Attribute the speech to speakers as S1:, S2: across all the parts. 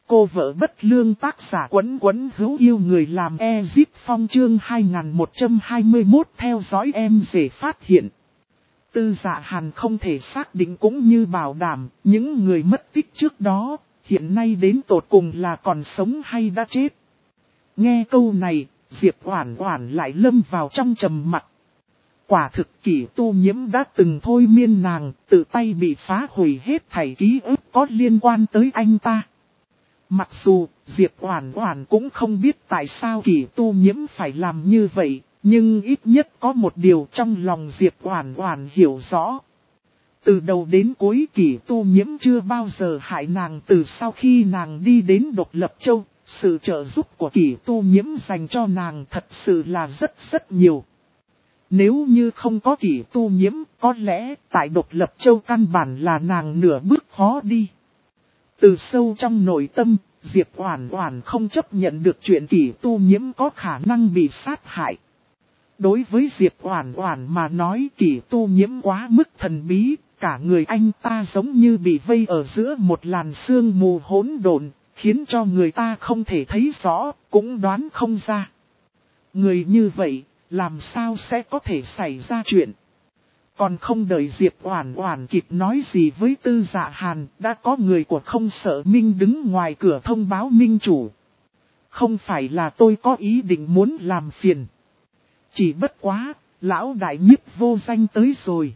S1: Cô vợ bất lương tác giả Quấn Quấn hữu yêu người làm Ezip Phong chương 2121 theo dõi em dễ phát hiện. Tư Dạ Hàn không thể xác định cũng như bảo đảm những người mất tích trước đó, hiện nay đến tột cùng là còn sống hay đã chết. Nghe câu này, Diệp Oản Oản lại lâm vào trong trầm mặc. Quả thực Kỷ Tu Nhiễm đã từng thôi miên nàng, tự tay bị phá hủy hết thảy ký ức có liên quan tới anh ta. Mặc dù Diệp Oản Oản cũng không biết tại sao Kỷ Tu Nhiễm phải làm như vậy, nhưng ít nhất có một điều trong lòng Diệp Oản Oản hiểu rõ. Từ đầu đến cuối Kỷ Tu Nhiễm chưa bao giờ hại nàng. Từ sau khi nàng đi đến Độc Lập Châu, sự trợ giúp của Kỷ Tu Nhiễm dành cho nàng thật sự là rất nhiều. Nếu như không có Kỷ Tu Nhiễm, có lẽ tại Độc Lập Châu căn bản là nàng nửa bước khó đi. Từ sâu trong nội tâm, Diệp Oản Oản không chấp nhận được chuyện Kỷ Tu Nhiễm có khả năng bị sát hại. Đối với Diệp Oản Oản mà nói, Kỷ Tu Nhiễm quá mức thần bí, cả người anh ta giống như bị vây ở giữa một làn sương mù hỗn độn, khiến cho người ta không thể thấy rõ, cũng đoán không ra. Người như vậy, làm sao sẽ có thể xảy ra chuyện? Còn không đợi Diệp Oản Oản kịp nói gì với Tư Dạ Hàn, đã có người của Không Sợ Minh đứng ngoài cửa thông báo minh chủ. Không phải là tôi có ý định muốn làm phiền. Chỉ bất quá, lão đại nhiếp vô danh tới rồi.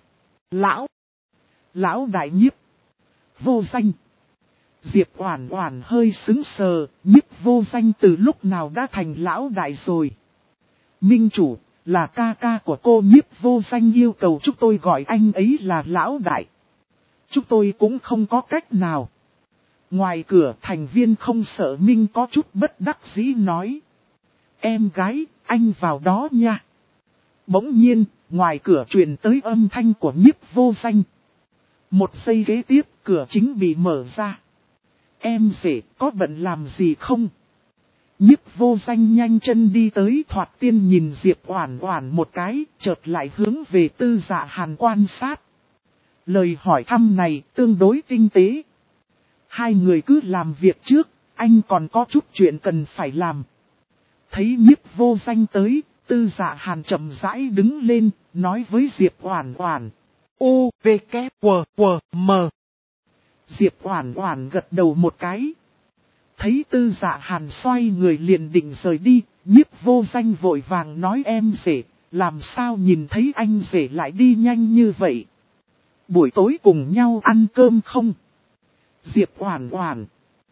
S1: Lão đại nhiếp vô danh. Diệp Oản Oản hơi sững sờ, nhiếp vô danh từ lúc nào đã thành lão đại rồi. Minh chủ, là ca ca của cô nhiếp vô danh yêu cầu chúng tôi gọi anh ấy là lão đại. Chúng tôi cũng không có cách nào. Ngoài cửa thành viên Không Sợ Minh có chút bất đắc dĩ nói. Em gái, anh vào đó nha. Bỗng nhiên, ngoài cửa truyền tới âm thanh của nhiếp vô danh. Một giây kế tiếp, cửa chính bị mở ra. Em rể, có bận làm gì không? Nhiếp vô danh nhanh chân đi tới, thoạt tiên nhìn Diệp Oản Oản một cái, chợt lại hướng về Tư Dạ Hàn quan sát. Lời hỏi thăm này tương đối tinh tế. Hai người cứ làm việc trước, anh còn có chút chuyện cần phải làm. Thấy nhiếp vô danh tới, Tư Dạ Hàn chậm rãi đứng lên, nói với Diệp Oản Oản. U, V, K, W, W, M. Diệp Oản Oản gật đầu một cái. Thấy Tư Dạ Hàn xoay người liền định rời đi, nhiếp vô danh vội vàng nói em rể, làm sao nhìn thấy anh rể lại đi nhanh như vậy? Buổi tối cùng nhau ăn cơm không? Diệp Oản Oản.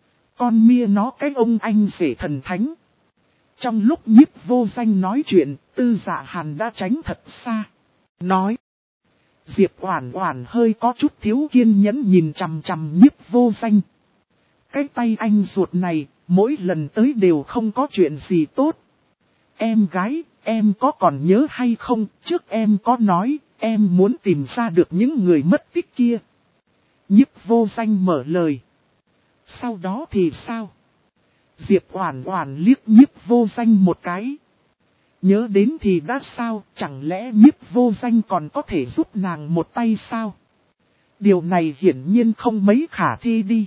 S1: Con mia nó cái ông anh rể thần thánh. Trong lúc nhiếp vô danh nói chuyện, Tư Dạ Hàn đã tránh thật xa. Nói. Diệp Oản Oản hơi có chút thiếu kiên nhẫn nhìn chằm chằm nhiếp vô danh. Cái tay anh ruột này, mỗi lần tới đều không có chuyện gì tốt. Em gái, em có còn nhớ hay không, trước em có nói, em muốn tìm ra được những người mất tích kia. Nhiếp vô danh mở lời. Sau đó thì sao? Diệp Oản Oản liếc nhiếp vô danh một cái. Nhớ đến thì đã sao, chẳng lẽ nhiếp vô danh còn có thể giúp nàng một tay sao? Điều này hiển nhiên không mấy khả thi đi.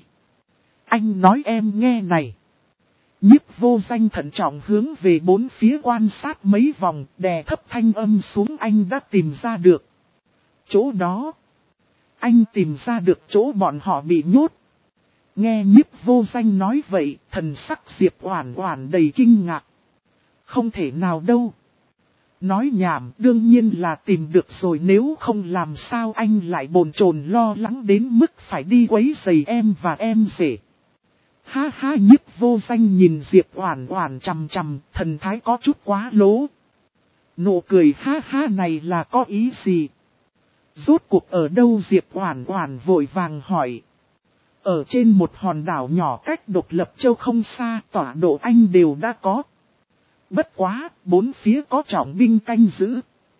S1: Anh nói em nghe này. Nhiếp vô danh thận trọng hướng về bốn phía quan sát mấy vòng, đè thấp thanh âm xuống. Anh đã tìm ra được chỗ đó. Anh tìm ra được chỗ bọn họ bị nhốt. Nghe nhiếp vô danh nói vậy, thần sắc Diệp Oản Oản đầy kinh ngạc. Không thể nào đâu. Nói nhảm, đương nhiên là tìm được rồi, nếu không làm sao anh lại bồn chồn lo lắng đến mức phải đi quấy rầy em và em rể. Ha ha, nhiếp vô danh nhìn Diệp Oản Oản chằm chằm, thần thái có chút quá lố. Nụ cười ha ha này là có ý gì? Rốt cuộc ở đâu? Diệp Oản Oản vội vàng hỏi. Ở trên một hòn đảo nhỏ cách Độc Lập Châu không xa, tọa độ anh đều đã có. Bất quá, bốn phía có trọng binh canh giữ.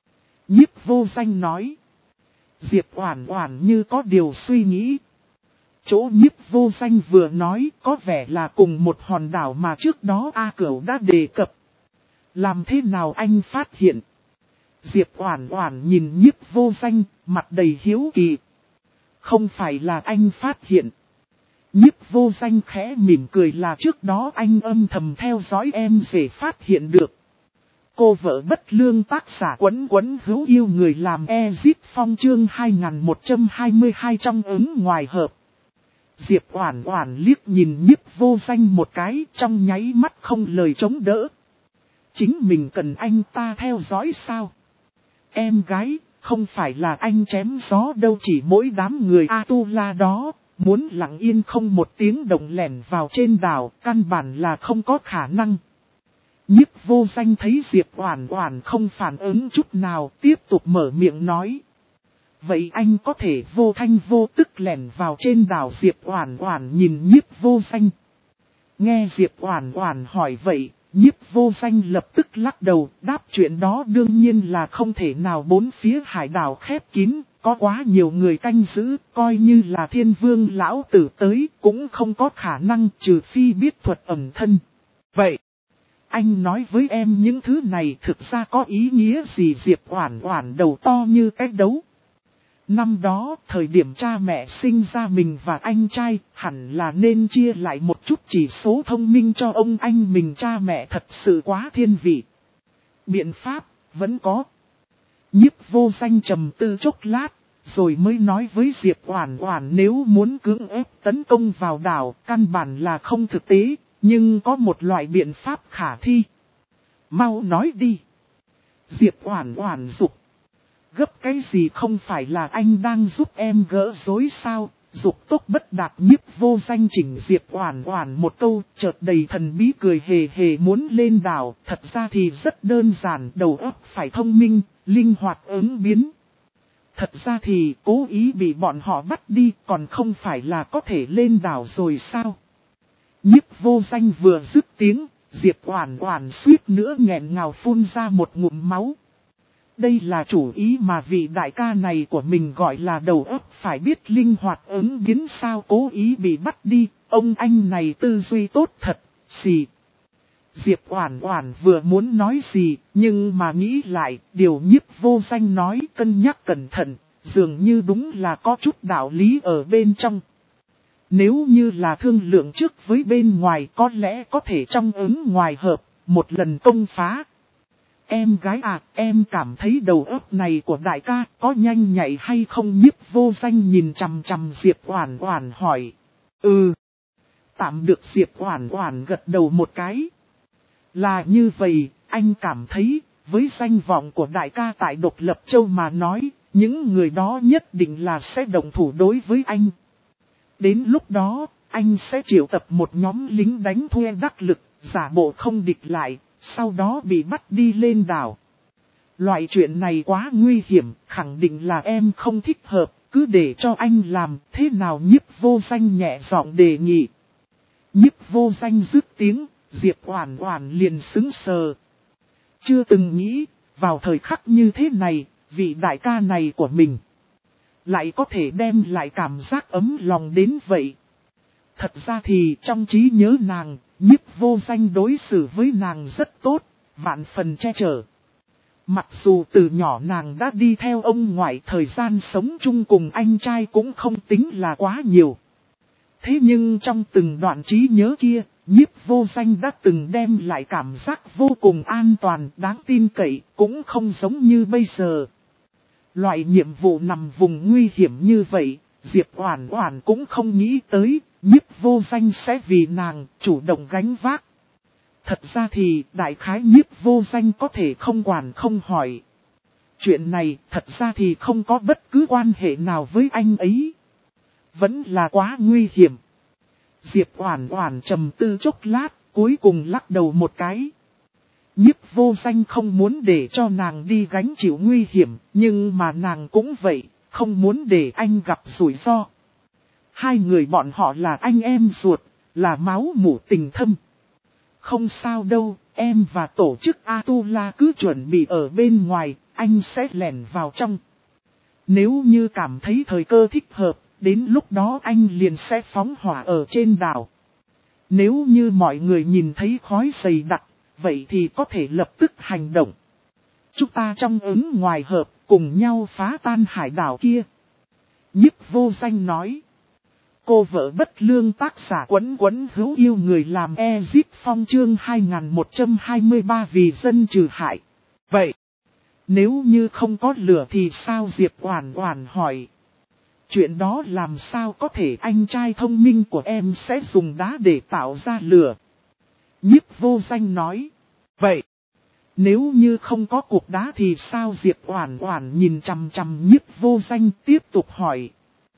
S1: Nhiếp vô danh nói. Diệp Oản Oản như có điều suy nghĩ. Chỗ nhiếp vô danh vừa nói có vẻ là cùng một hòn đảo mà trước đó A Cửu đã đề cập. Làm thế nào anh phát hiện? Diệp Oản Oản nhìn nhiếp vô danh, mặt đầy hiếu kỳ. Không phải là anh phát hiện. Nhiếp vô danh khẽ mỉm cười là trước đó anh âm thầm theo dõi em để phát hiện được. Cô vợ bất lương tác giả Quấn Quấn hữu yêu người làm Ezip Phong chương 2122 trong ứng ngoài hợp. Diệp Oản Oản liếc nhìn Nhiếp vô danh một cái trong nháy mắt không lời chống đỡ. Chính mình cần anh ta theo dõi sao? Em gái, không phải là anh chém gió đâu, chỉ mỗi đám người Atula đó, muốn lặng yên không một tiếng động lẻn vào trên đảo, căn bản là không có khả năng. Nhiếp vô danh thấy Diệp Oản Oản không phản ứng chút nào, tiếp tục mở miệng nói. Vậy anh có thể vô thanh vô tức lẻn vào trên đảo? Diệp Oản Oản nhìn Nhiếp vô danh. Nghe Diệp Oản Oản hỏi vậy, Nhiếp vô danh lập tức lắc đầu, đáp chuyện đó đương nhiên là không thể nào, bốn phía hải đảo khép kín, có quá nhiều người canh giữ, coi như là Thiên Vương lão tử tới cũng không có khả năng, trừ phi biết thuật ẩn thân. Vậy, anh nói với em những thứ này thực ra có ý nghĩa gì? Diệp Oản Oản đầu to như cái đấu. Năm đó, thời điểm cha mẹ sinh ra mình và anh trai, hẳn là nên chia lại một chút chỉ số thông minh cho ông anh mình. Cha mẹ thật sự quá thiên vị. Biện pháp, vẫn có. Nhiếp vô danh trầm tư chốc lát, rồi mới nói với Diệp Oản Oản nếu muốn cưỡng ép tấn công vào đảo, căn bản là không thực tế, nhưng có một loại biện pháp khả thi. Mau nói đi. Diệp Oản Oản giục. Gấp cái gì, không phải là anh đang giúp em gỡ rối sao? Dục tốc bất đạt. Nhiếp vô danh chỉnh Diệp Oản Oản một câu, chợt đầy thần bí cười hề hề. Muốn lên đảo, thật ra thì rất đơn giản, đầu óc phải thông minh, linh hoạt ứng biến. Thật ra thì cố ý bị bọn họ bắt đi, còn không phải là có thể lên đảo rồi sao? Nhiếp vô danh vừa dứt tiếng, Diệp Oản Oản suýt nữa nghẹn ngào phun ra một ngụm máu. Đây là chủ ý mà vị đại ca này của mình gọi là đầu óc phải biết linh hoạt ứng biến sao? Cố ý bị bắt đi, ông anh này tư duy tốt thật, xì. Diệp Oản Oản vừa muốn nói gì, nhưng mà nghĩ lại, điều Nhiếp vô danh nói cân nhắc cẩn thận, dường như đúng là có chút đạo lý ở bên trong. Nếu như là thương lượng trước với bên ngoài, có lẽ có thể trong ứng ngoài hợp, một lần công phá. Em gái à, em cảm thấy đầu óc này của đại ca có nhanh nhạy hay không? Nhiếp vô danh nhìn chằm chằm Diệp Oản Oản hỏi. Tạm được. Diệp Oản Oản gật đầu một cái. Là như vậy, anh cảm thấy, với danh vọng của đại ca tại Độc Lập Châu mà nói, những người đó nhất định là sẽ động thủ đối với anh. Đến lúc đó, anh sẽ triệu tập một nhóm lính đánh thuê đắc lực, giả bộ không địch lại, sau đó bị bắt đi lên đảo. Loại chuyện này quá nguy hiểm, khẳng định là em không thích hợp, cứ để cho anh làm, thế nào? Nhiếp vô danh nhẹ giọng đề nghị. Nhiếp vô danh dứt tiếng, Diệp Oản Oản liền sững sờ. Chưa từng nghĩ, vào thời khắc như thế này, vị đại ca này của mình lại có thể đem lại cảm giác ấm lòng đến vậy. Thật ra thì trong trí nhớ nàng, Nhiếp vô danh đối xử với nàng rất tốt, vạn phần che chở. Mặc dù từ nhỏ nàng đã đi theo ông ngoại, thời gian sống chung cùng anh trai cũng không tính là quá nhiều. Thế nhưng trong từng đoạn trí nhớ kia, Nhiếp vô danh đã từng đem lại cảm giác vô cùng an toàn, đáng tin cậy, cũng không giống như bây giờ. Loại nhiệm vụ nằm vùng nguy hiểm như vậy, Diệp Oản Oản cũng không nghĩ tới, Nhiếp vô danh sẽ vì nàng chủ động gánh vác. Thật ra thì đại khái Nhiếp vô danh có thể không quản không hỏi. Chuyện này thật ra thì không có bất cứ quan hệ nào với anh ấy. Vẫn là quá nguy hiểm. Diệp Oản Oản trầm tư chốc lát, cuối cùng lắc đầu một cái. Nhiếp vô danh không muốn để cho nàng đi gánh chịu nguy hiểm, nhưng mà nàng cũng vậy, không muốn để anh gặp rủi ro. Hai người bọn họ là anh em ruột, là máu mủ tình thâm. Không sao đâu, em và tổ chức Atula cứ chuẩn bị ở bên ngoài, anh sẽ lẻn vào trong. Nếu như cảm thấy thời cơ thích hợp, đến lúc đó anh liền sẽ phóng hỏa ở trên đảo. Nếu như mọi người nhìn thấy khói dày đặc, vậy thì có thể lập tức hành động. Chúng ta trong ứng ngoài hợp, cùng nhau phá tan hải đảo kia. Nhiếp vô danh nói. Cô vợ bất lương tác giả Quấn Quấn hữu yêu người làm Ezip Phong chương 2123 vì dân trừ hại. Vậy, nếu như không có lửa thì sao Diệp Oản Oản hỏi. Chuyện đó làm sao có thể anh trai thông minh của em sẽ dùng đá để tạo ra lửa. Nhiếp Vô Danh nói. Vậy, nếu như không có cục đá thì sao Diệp Oản Oản nhìn chằm chằm Nhiếp Vô Danh tiếp tục hỏi.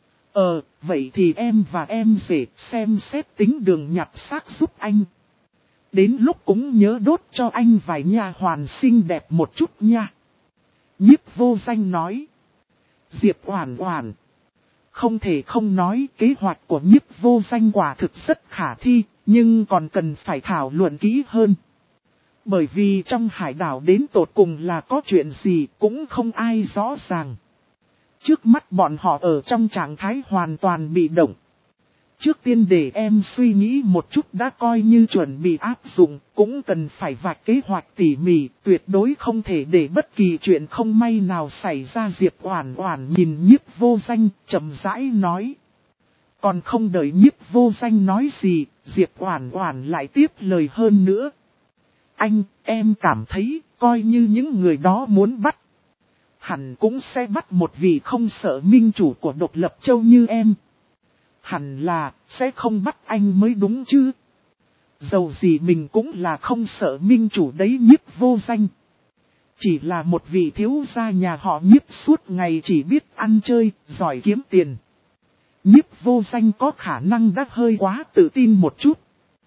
S1: Vậy thì em và em rể xem xét tính đường nhặt xác giúp anh. Đến lúc cũng nhớ đốt cho anh vài nha hoàn xinh đẹp một chút nha. Nhiếp Vô Danh nói. Diệp Oản Oản. Không thể không nói kế hoạch của Nhiếp Vô Danh quả thực rất khả thi, nhưng còn cần phải thảo luận kỹ hơn. Bởi vì trong hải đảo đến tột cùng là có chuyện gì cũng không ai rõ ràng. Trước mắt bọn họ ở trong trạng thái hoàn toàn bị động. Trước tiên để em suy nghĩ một chút đã coi như chuẩn bị áp dụng, cũng cần phải vạch kế hoạch tỉ mỉ, tuyệt đối không thể để bất kỳ chuyện không may nào xảy ra. Diệp Oản Oản nhìn Nhiếp Vô Danh, chậm rãi nói. Còn không đợi Nhiếp Vô Danh nói gì, Diệp Oản Oản lại tiếp lời hơn nữa. Em cảm thấy, coi như những người đó muốn bắt. Hẳn cũng sẽ bắt một vị không sợ minh chủ của Độc Lập Châu như em. Hẳn là, sẽ không bắt anh mới đúng chứ. Dầu gì mình cũng là không sợ minh chủ đấy. Nhiếp Vô Danh. Chỉ là một vị thiếu gia nhà họ Nhiếp suốt ngày chỉ biết ăn chơi, giỏi kiếm tiền. Nhiếp Vô Danh có khả năng đã hơi quá tự tin một chút.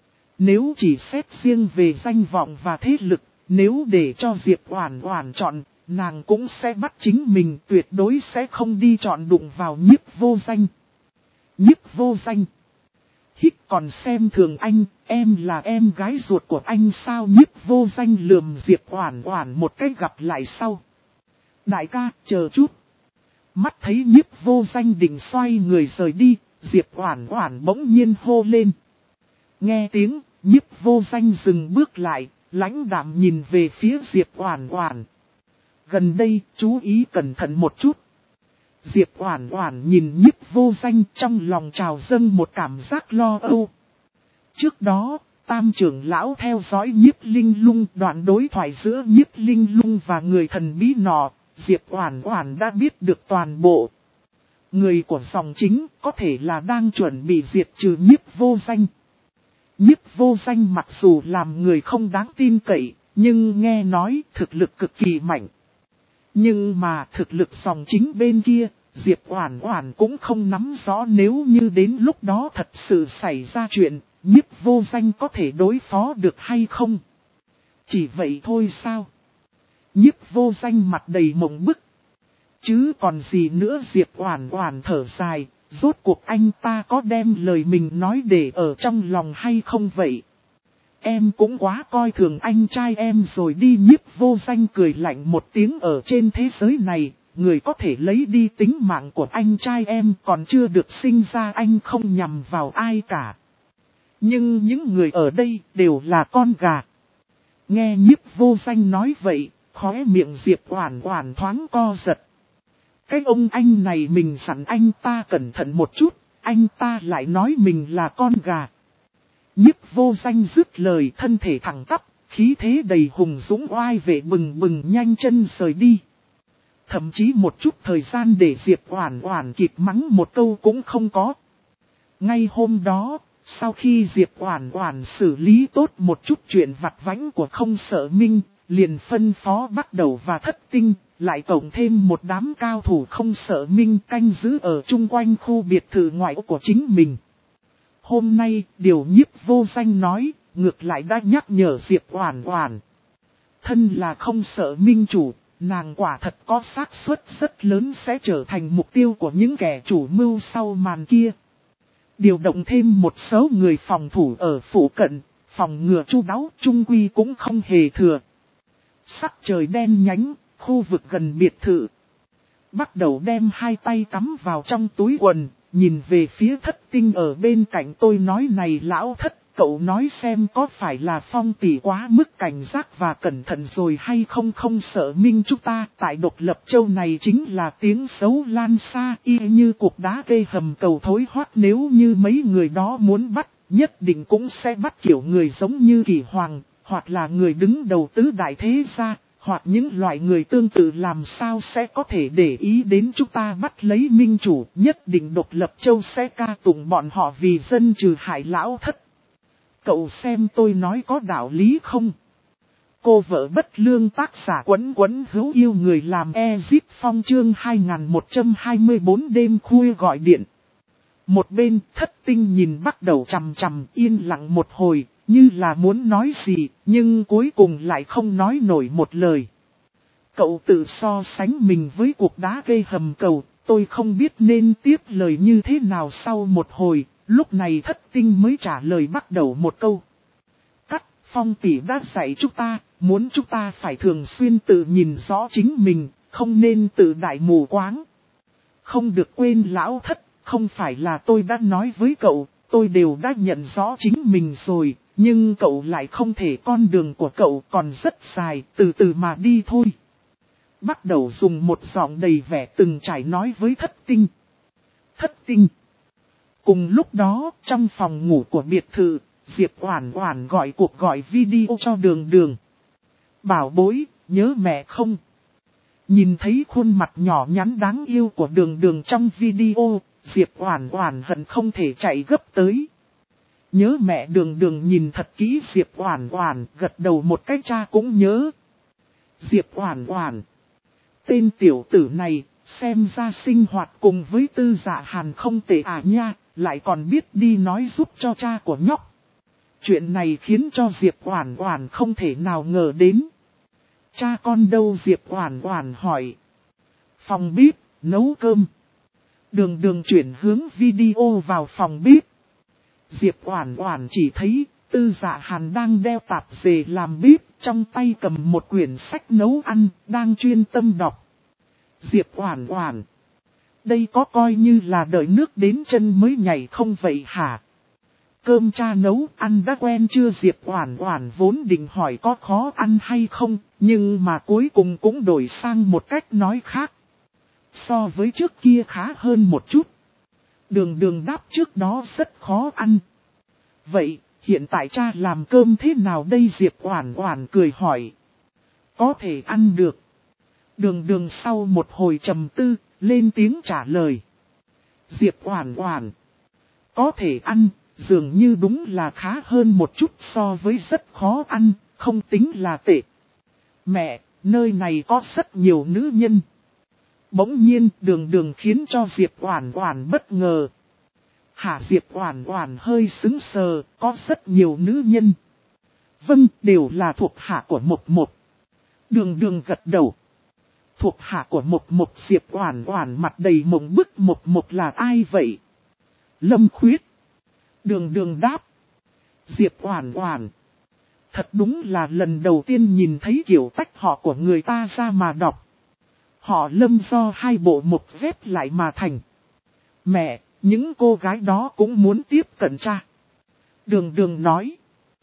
S1: Nếu chỉ xét riêng về danh vọng và thế lực, nếu để cho Diệp Oản Oản chọn, nàng cũng sẽ bắt chính mình, tuyệt đối sẽ không đi chọn đụng vào Nhiếp Vô Danh. Nhiếp Vô Danh. Hít còn xem thường anh, em là em gái ruột của anh sao? Nhiếp Vô Danh lườm Diệp Oản Oản một cái gặp lại sau. Đại ca, chờ chút. Mắt thấy Nhiếp Vô Danh định xoay người rời đi, Diệp Oản Oản bỗng nhiên hô lên. Nghe tiếng, Nhiếp Vô Danh dừng bước lại, lãnh đạm nhìn về phía Diệp Oản Oản. Gần đây, chú ý cẩn thận một chút. Diệp Oản Oản nhìn Nhiếp Vô Danh, trong lòng trào dâng một cảm giác lo âu. Trước đó, Tam trưởng lão theo dõi Nhiếp Linh Lung, đoạn đối thoại giữa Nhiếp Linh Lung và người thần bí nọ, Diệp Oản Oản đã biết được toàn bộ. Người của dòng chính có thể là đang chuẩn bị diệt trừ Nhiếp Vô Danh. Nhiếp Vô Danh mặc dù làm người không đáng tin cậy, nhưng nghe nói thực lực cực kỳ mạnh. Nhưng mà thực lực dòng chính bên kia, Diệp Oản Oản cũng không nắm rõ, nếu như đến lúc đó thật sự xảy ra chuyện, Nhiếp Vô Danh có thể đối phó được hay không? Chỉ vậy thôi sao? Nhiếp Vô Danh mặt đầy mộng bức. Chứ còn gì nữa? Diệp Oản Oản thở dài, rốt cuộc anh ta có đem lời mình nói để ở trong lòng hay không vậy? Em cũng quá coi thường anh trai em rồi đi. Nhiếp Vô Danh cười lạnh một tiếng, ở trên thế giới này, người có thể lấy đi tính mạng của anh trai em còn chưa được sinh ra, anh không nhằm vào ai cả. Nhưng những người ở đây đều là con gà. Nghe Nhiếp Vô Danh nói vậy, khóe miệng Diệp Oản Oản thoáng co giật. Cái ông anh này mình dặn anh ta cẩn thận một chút, anh ta lại nói mình là con gà. Nhiếp Vô Danh dứt lời, thân thể thẳng tắp, khí thế đầy hùng dũng oai vệ bừng bừng nhanh chân rời đi. Thậm chí một chút thời gian để Diệp Oản Oản kịp mắng một câu cũng không có. Ngay hôm đó, sau khi Diệp Oản Oản xử lý tốt một chút chuyện vặt vãnh của Không Sợ Minh, liền phân phó Bắt Đầu và Thất Tinh, lại cộng thêm một đám cao thủ Không Sợ Minh canh giữ ở chung quanh khu biệt thự ngoại của chính mình. Hôm nay, điều Nhiếp Vô Danh nói, ngược lại đã nhắc nhở Diệp Oản Oản. Thân là Không Sợ Minh chủ, nàng quả thật có xác suất rất lớn sẽ trở thành mục tiêu của những kẻ chủ mưu sau màn kia. Điều động thêm một số người phòng thủ ở phụ cận, phòng ngừa chu đáo, chung quy cũng không hề thừa. Sắc trời đen nhánh, khu vực gần biệt thự. Bắt Đầu đem hai tay cắm vào trong túi quần, nhìn về phía Thất Tinh ở bên cạnh. Tôi nói này lão Thất, Cậu nói xem có phải là Phong tỷ quá mức cảnh giác và cẩn thận rồi hay không, không sợ Minh chúng ta tại Độc Lập Châu này chính là tiếng xấu lan xa y như cục đá gây hầm cầu thối hoắt, nếu như mấy người đó muốn bắt, nhất định cũng sẽ bắt kiểu người giống như Kỳ Hoàng, hoặc là người đứng đầu tứ đại thế gia, hoặc những loại người tương tự, làm sao sẽ có thể để ý đến chúng ta bắt lấy minh chủ, nhất định Độc Lập Châu sẽ ca tụng bọn họ vì dân trừ hại lão thất. Cậu xem tôi nói có đạo lý không? Cô vợ bất lương tác giả Quấn Quấn hữu yêu người làm Ezip Phong chương 2124 đêm khuya gọi điện. Một bên Thất Tinh nhìn bắt đầu chằm chằm yên lặng một hồi, như là muốn nói gì, nhưng cuối cùng lại không nói nổi một lời. Cậu tự so sánh mình với cuộc đá gây hầm cầu, tôi không biết nên tiếp lời như thế nào. Sau một hồi, lúc này Thất Tinh mới trả lời bắt đầu một câu. Phong tỷ đã dạy chúng ta, muốn chúng ta phải thường xuyên tự nhìn rõ chính mình, không nên tự đại mù quáng. Không được quên lão thất, không phải là tôi đã nói với cậu, tôi đều đã nhận rõ chính mình rồi, nhưng cậu lại không thể, con đường của cậu còn rất dài, từ từ mà đi thôi. Bắt đầu dùng một giọng đầy vẻ từng trải nói với Thất Tinh. Thất Tinh. Cùng lúc đó, trong phòng ngủ của biệt thự, Diệp Oản Oản gọi cuộc gọi video cho Đường Đường. Bảo bối, nhớ mẹ không? Nhìn thấy khuôn mặt nhỏ nhắn đáng yêu của Đường Đường trong video, Diệp Oản Oản hận không thể chạy gấp tới. Nhớ mẹ. Đường Đường nhìn thật kỹ Diệp Oản Oản, gật đầu một cái, cha cũng nhớ. Diệp Oản Oản. Tên tiểu tử này, xem ra sinh hoạt cùng với Tư Dạ Hàn không tệ à nha, lại còn biết đi nói giúp cho cha của nhóc. Chuyện này khiến cho Diệp Oản Oản không thể nào ngờ đến. Cha con đâu? Diệp Oản Oản hỏi. Phòng bếp, nấu cơm. Đường Đường chuyển hướng video vào phòng bếp. Diệp Oản Oản chỉ thấy Tư Dạ Hàn đang đeo tạp dề làm bếp, trong tay cầm một quyển sách nấu ăn, đang chuyên tâm đọc. Diệp Oản Oản. Đây có coi như là đợi nước đến chân mới nhảy không vậy hả? Cơm cha nấu ăn đã quen chưa? Diệp Oản Oản vốn định hỏi có khó ăn hay không, nhưng mà cuối cùng cũng đổi sang một cách nói khác. So với trước kia khá hơn một chút. Đường Đường đáp trước đó rất khó ăn. Vậy, hiện tại cha làm cơm thế nào đây? Diệp Oản Oản cười hỏi. Có thể ăn được. Đường Đường sau một hồi trầm tư, lên tiếng trả lời. Diệp Oản Oản. Có thể ăn. Dường như đúng là khá hơn một chút so với rất khó ăn, không tính là tệ. Mẹ, nơi này có rất nhiều nữ nhân. Bỗng nhiên Đường Đường khiến cho Diệp Oản Oản bất ngờ. Hả? Diệp Oản Oản hơi sững sờ, có rất nhiều nữ nhân. Vâng, đều là thuộc hạ của Mộc Mộc. Đường Đường gật đầu. Thuộc hạ của Mộc Mộc? Diệp Oản Oản mặt đầy mộng bức. Mộc Mộc là ai vậy? Lâm Khuyết. Đường Đường đáp. Diệp Oản Oản. Thật đúng là lần đầu tiên nhìn thấy kiểu tách họ của người ta ra mà đọc. Họ Lâm do hai bộ mộc ghép lại mà thành. Mẹ, những cô gái đó cũng muốn tiếp cận cha. Đường Đường nói.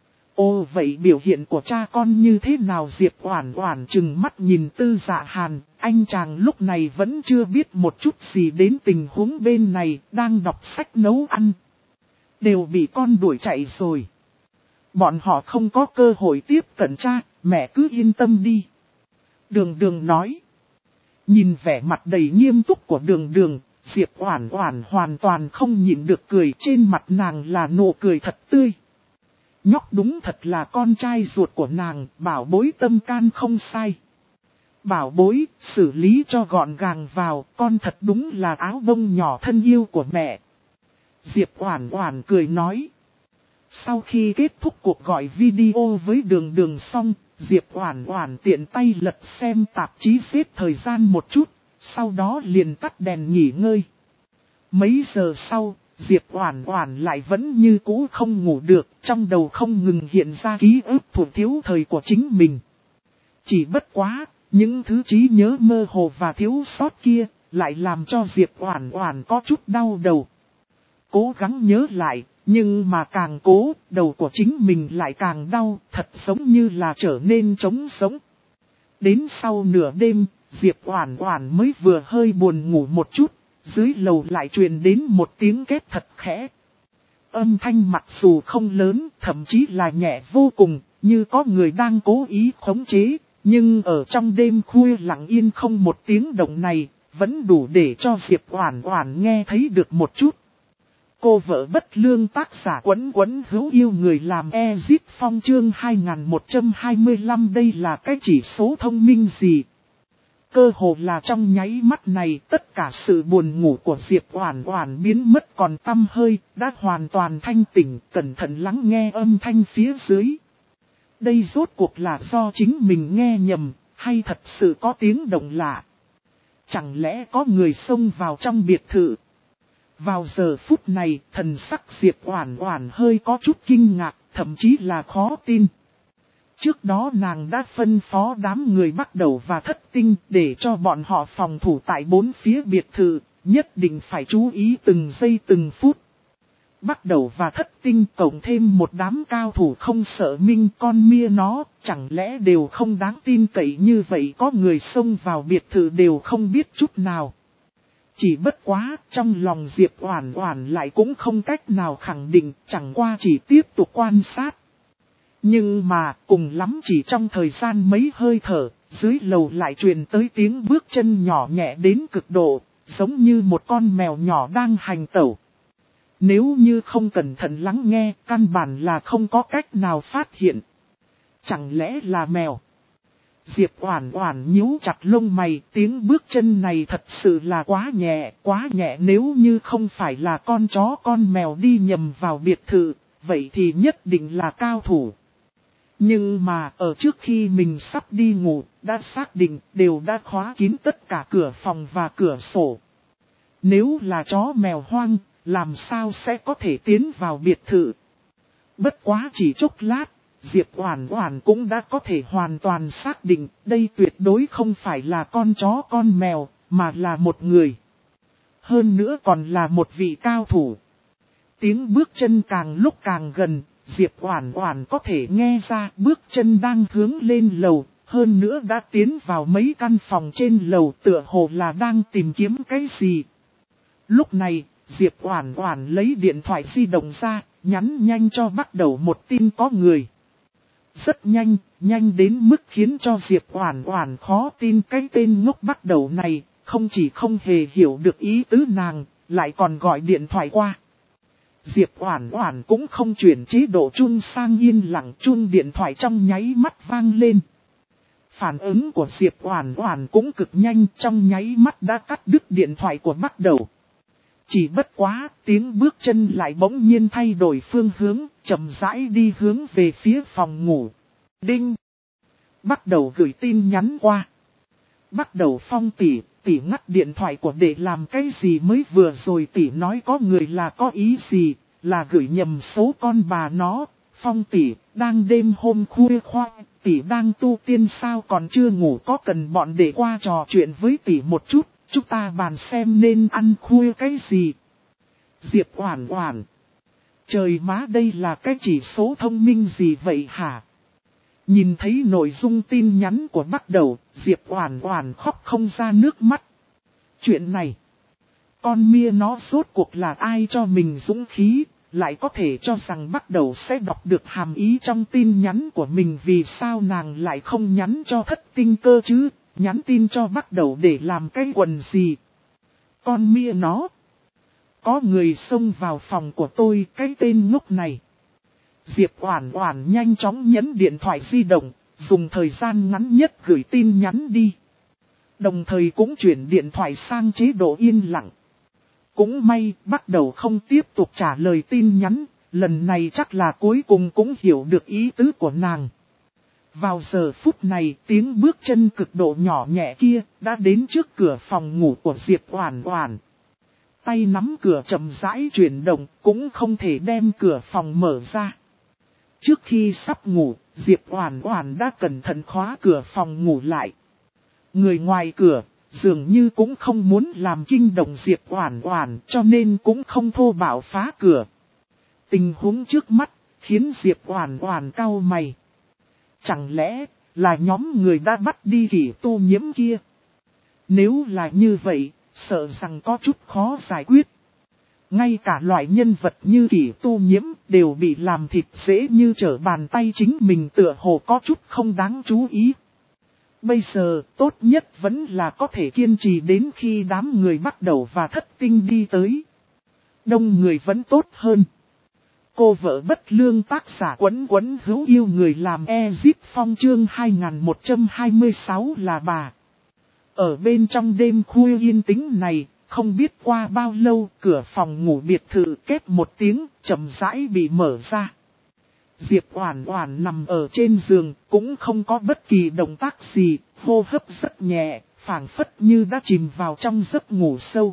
S1: Ồ, vậy biểu hiện của cha con như thế nào? Diệp Oản Oản trừng mắt nhìn Tư Dạ Hàn, anh chàng lúc này vẫn chưa biết một chút gì đến tình huống bên này, đang đọc sách nấu ăn. Đều bị con đuổi chạy rồi. Bọn họ không có cơ hội tiếp cận cha, mẹ cứ yên tâm đi. Đường Đường nói. Nhìn vẻ mặt đầy nghiêm túc của Đường Đường, Diệp Oản Oản hoàn toàn không nhịn được cười, trên mặt nàng là nụ cười thật tươi. Nhóc đúng thật là con trai ruột của nàng, bảo bối tâm can không sai. Bảo bối, xử lý cho gọn gàng vào, con thật đúng là áo bông nhỏ thân yêu của mẹ. Diệp Oản Oản cười nói. Sau khi kết thúc cuộc gọi video với Đường Đường xong, Diệp Oản Oản tiện tay lật xem tạp chí xếp thời gian một chút, sau đó liền tắt đèn nghỉ ngơi. Mấy giờ sau, Diệp Oản Oản lại vẫn như cũ không ngủ được, trong đầu không ngừng hiện ra ký ức thuở thiếu thời của chính mình. Chỉ bất quá, những thứ trí nhớ mơ hồ và thiếu sót kia, lại làm cho Diệp Oản Oản có chút đau đầu. Cố gắng nhớ lại, Nhưng mà càng cố, đầu của chính mình lại càng đau, thật giống như là trở nên trống sống. Đến sau nửa đêm, Diệp Oản Oản mới vừa hơi buồn ngủ một chút, dưới lầu lại truyền đến một tiếng két thật khẽ. Âm thanh mặc dù không lớn, thậm chí là nhẹ vô cùng, như có người đang cố ý khống chế, nhưng ở trong đêm khuya lặng yên không một tiếng động này, vẫn đủ để cho Diệp Oản Oản nghe thấy được một chút. Cô vợ bất lương tác giả Quấn Quấn hữu yêu người làm Ezip Phong chương 2125 đây là cái chỉ số thông minh gì? Cơ hồ là trong nháy mắt này tất cả sự buồn ngủ của Diệp Oản Oản biến mất còn tăm hơi, đã hoàn toàn thanh tỉnh, cẩn thận lắng nghe âm thanh phía dưới. Đây rốt cuộc là do chính mình nghe nhầm, hay thật sự có tiếng động lạ? Chẳng lẽ có người xông vào trong biệt thự? Vào giờ phút này, thần sắc Diệp Oản Oản hơi có chút kinh ngạc, thậm chí là khó tin. Trước đó nàng đã phân phó đám người Bắc Đầu và Thất Tinh để cho bọn họ phòng thủ tại bốn phía biệt thự, nhất định phải chú ý từng giây từng phút. Bắc Đầu và Thất Tinh cộng thêm một đám cao thủ không sợ minh con mia nó, chẳng lẽ đều không đáng tin cậy như vậy, có người xông vào biệt thự đều không biết chút nào. Chỉ bất quá, trong lòng Diệp Oản Oản lại cũng không cách nào khẳng định, chẳng qua chỉ tiếp tục quan sát. Nhưng mà, cùng lắm chỉ trong thời gian mấy hơi thở, dưới lầu lại truyền tới tiếng bước chân nhỏ nhẹ đến cực độ, giống như một con mèo nhỏ đang hành tẩu. Nếu như không cẩn thận lắng nghe, căn bản là không có cách nào phát hiện. Chẳng lẽ là mèo? Diệp Oản Oản nhíu chặt lông mày, tiếng bước chân này thật sự là quá nhẹ, nếu như không phải là con chó con mèo đi nhầm vào biệt thự, vậy thì nhất định là cao thủ. Nhưng mà ở trước khi mình sắp đi ngủ, đã xác định đều đã khóa kín tất cả cửa phòng và cửa sổ. Nếu là chó mèo hoang, làm sao sẽ có thể tiến vào biệt thự? Bất quá chỉ chốc lát, Diệp Oản Oản cũng đã có thể hoàn toàn xác định đây tuyệt đối không phải là con chó con mèo, mà là một người. Hơn nữa còn là một vị cao thủ. Tiếng bước chân càng lúc càng gần, Diệp Oản Oản có thể nghe ra bước chân đang hướng lên lầu, hơn nữa đã tiến vào mấy căn phòng trên lầu tựa hồ là đang tìm kiếm cái gì. Lúc này, Diệp Oản Oản lấy điện thoại di động ra, nhắn nhanh cho Bắc Đầu một tin có người. Rất nhanh, nhanh đến mức khiến cho Diệp Oản Oản khó tin cái tên ngốc Bắc Đầu này, không chỉ không hề hiểu được ý tứ nàng, lại còn gọi điện thoại qua. Diệp Oản Oản cũng không chuyển chế độ chuông sang yên lặng, chuông điện thoại trong nháy mắt vang lên. Phản ứng của Diệp Oản Oản cũng cực nhanh, trong nháy mắt đã cắt đứt điện thoại của Bắc Đầu. Chỉ bất quá, tiếng bước chân lại bỗng nhiên thay đổi phương hướng, chậm rãi đi hướng về phía phòng ngủ. Đinh! Bắc Đầu gửi tin nhắn qua. Bắc Đầu Phong tỷ ngắt điện thoại của đệ làm cái gì mới vừa rồi tỷ nói có người là có ý gì, là gửi nhầm số con bà nó. Phong tỷ, đang đêm hôm khuya khoa, tỷ đang tu tiên sao còn chưa ngủ, có cần bọn đệ qua trò chuyện với tỷ một chút, chúng ta bàn xem nên ăn khuya cái gì. Diệp Oản Oản. Trời má, đây là cái chỉ số thông minh gì vậy hả? Nhìn thấy nội dung tin nhắn của Bắc Đầu, Diệp Oản Oản khóc không ra nước mắt. Chuyện này, con mia nó rốt cuộc là ai cho mình dũng khí, lại có thể cho rằng Bắc Đầu sẽ đọc được hàm ý trong tin nhắn của mình, vì sao nàng lại không nhắn cho Thất Tinh cơ chứ, nhắn tin cho Bắc Đầu để làm cái quần gì. Con mia nó, có người xông vào phòng của tôi, cái tên ngốc này. Diệp Oản Oản nhanh chóng nhấn điện thoại di động, dùng thời gian ngắn nhất gửi tin nhắn đi. Đồng thời cũng chuyển điện thoại sang chế độ yên lặng. Cũng may, Bắc Đầu không tiếp tục trả lời tin nhắn, lần này chắc là cuối cùng cũng hiểu được ý tứ của nàng. Vào giờ phút này, tiếng bước chân cực độ nhỏ nhẹ kia đã đến trước cửa phòng ngủ của Diệp Oản Oản. Tay nắm cửa chậm rãi chuyển động, cũng không thể đem cửa phòng mở ra. Trước khi sắp ngủ, Diệp Oản Oản đã cẩn thận khóa cửa phòng ngủ lại. Người ngoài cửa dường như cũng không muốn làm kinh động Diệp Oản Oản, cho nên cũng không thô bạo phá cửa. Tình huống trước mắt, khiến Diệp Oản Oản cau mày. Chẳng lẽ, là nhóm người đã bắt đi Kỷ Tu Nhiễm kia? Nếu là như vậy, sợ rằng có chút khó giải quyết. Ngay cả loại nhân vật như Kỷ Tu Nhiễm đều bị làm thịt dễ như trở bàn tay, chính mình tựa hồ có chút không đáng chú ý. Bây giờ, tốt nhất vẫn là có thể kiên trì đến khi đám người bắt đầu và thất tinh đi tới. Đông người vẫn tốt hơn. Cô vợ bất lương tác giả Quấn Quấn hữu yêu người làm Ezip Phong chương 2126 là bà. Ở bên trong đêm khuya yên tĩnh này, không biết qua bao lâu cửa phòng ngủ biệt thự két một tiếng chậm rãi bị mở ra. Diệp Oản Oản nằm ở trên giường cũng không có bất kỳ động tác gì, hô hấp rất nhẹ, phảng phất như đã chìm vào trong giấc ngủ sâu.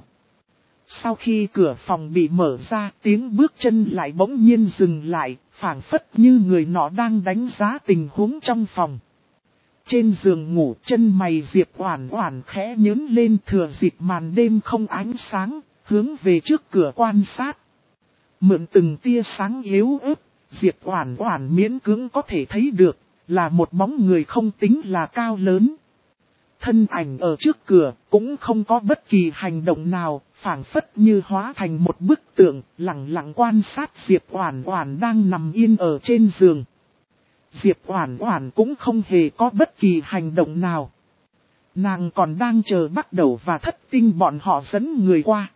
S1: Sau khi cửa phòng bị mở ra, tiếng bước chân lại bỗng nhiên dừng lại, phảng phất như người nọ đang đánh giá tình huống trong phòng. Trên giường ngủ, chân mày Diệp Oản Oản khẽ nhướng lên, thừa dịp màn đêm không ánh sáng, hướng về trước cửa quan sát. Mượn từng tia sáng yếu ớt, Diệp Oản Oản miễn cưỡng có thể thấy được là một bóng người không tính là cao lớn. Thân ảnh ở trước cửa cũng không có bất kỳ hành động nào, phảng phất như hóa thành một bức tượng, lặng lặng quan sát Diệp Oản Oản đang nằm yên ở trên giường. Diệp Oản Oản cũng không hề có bất kỳ hành động nào. Nàng còn đang chờ bắt đầu và thất tinh bọn họ dẫn người qua.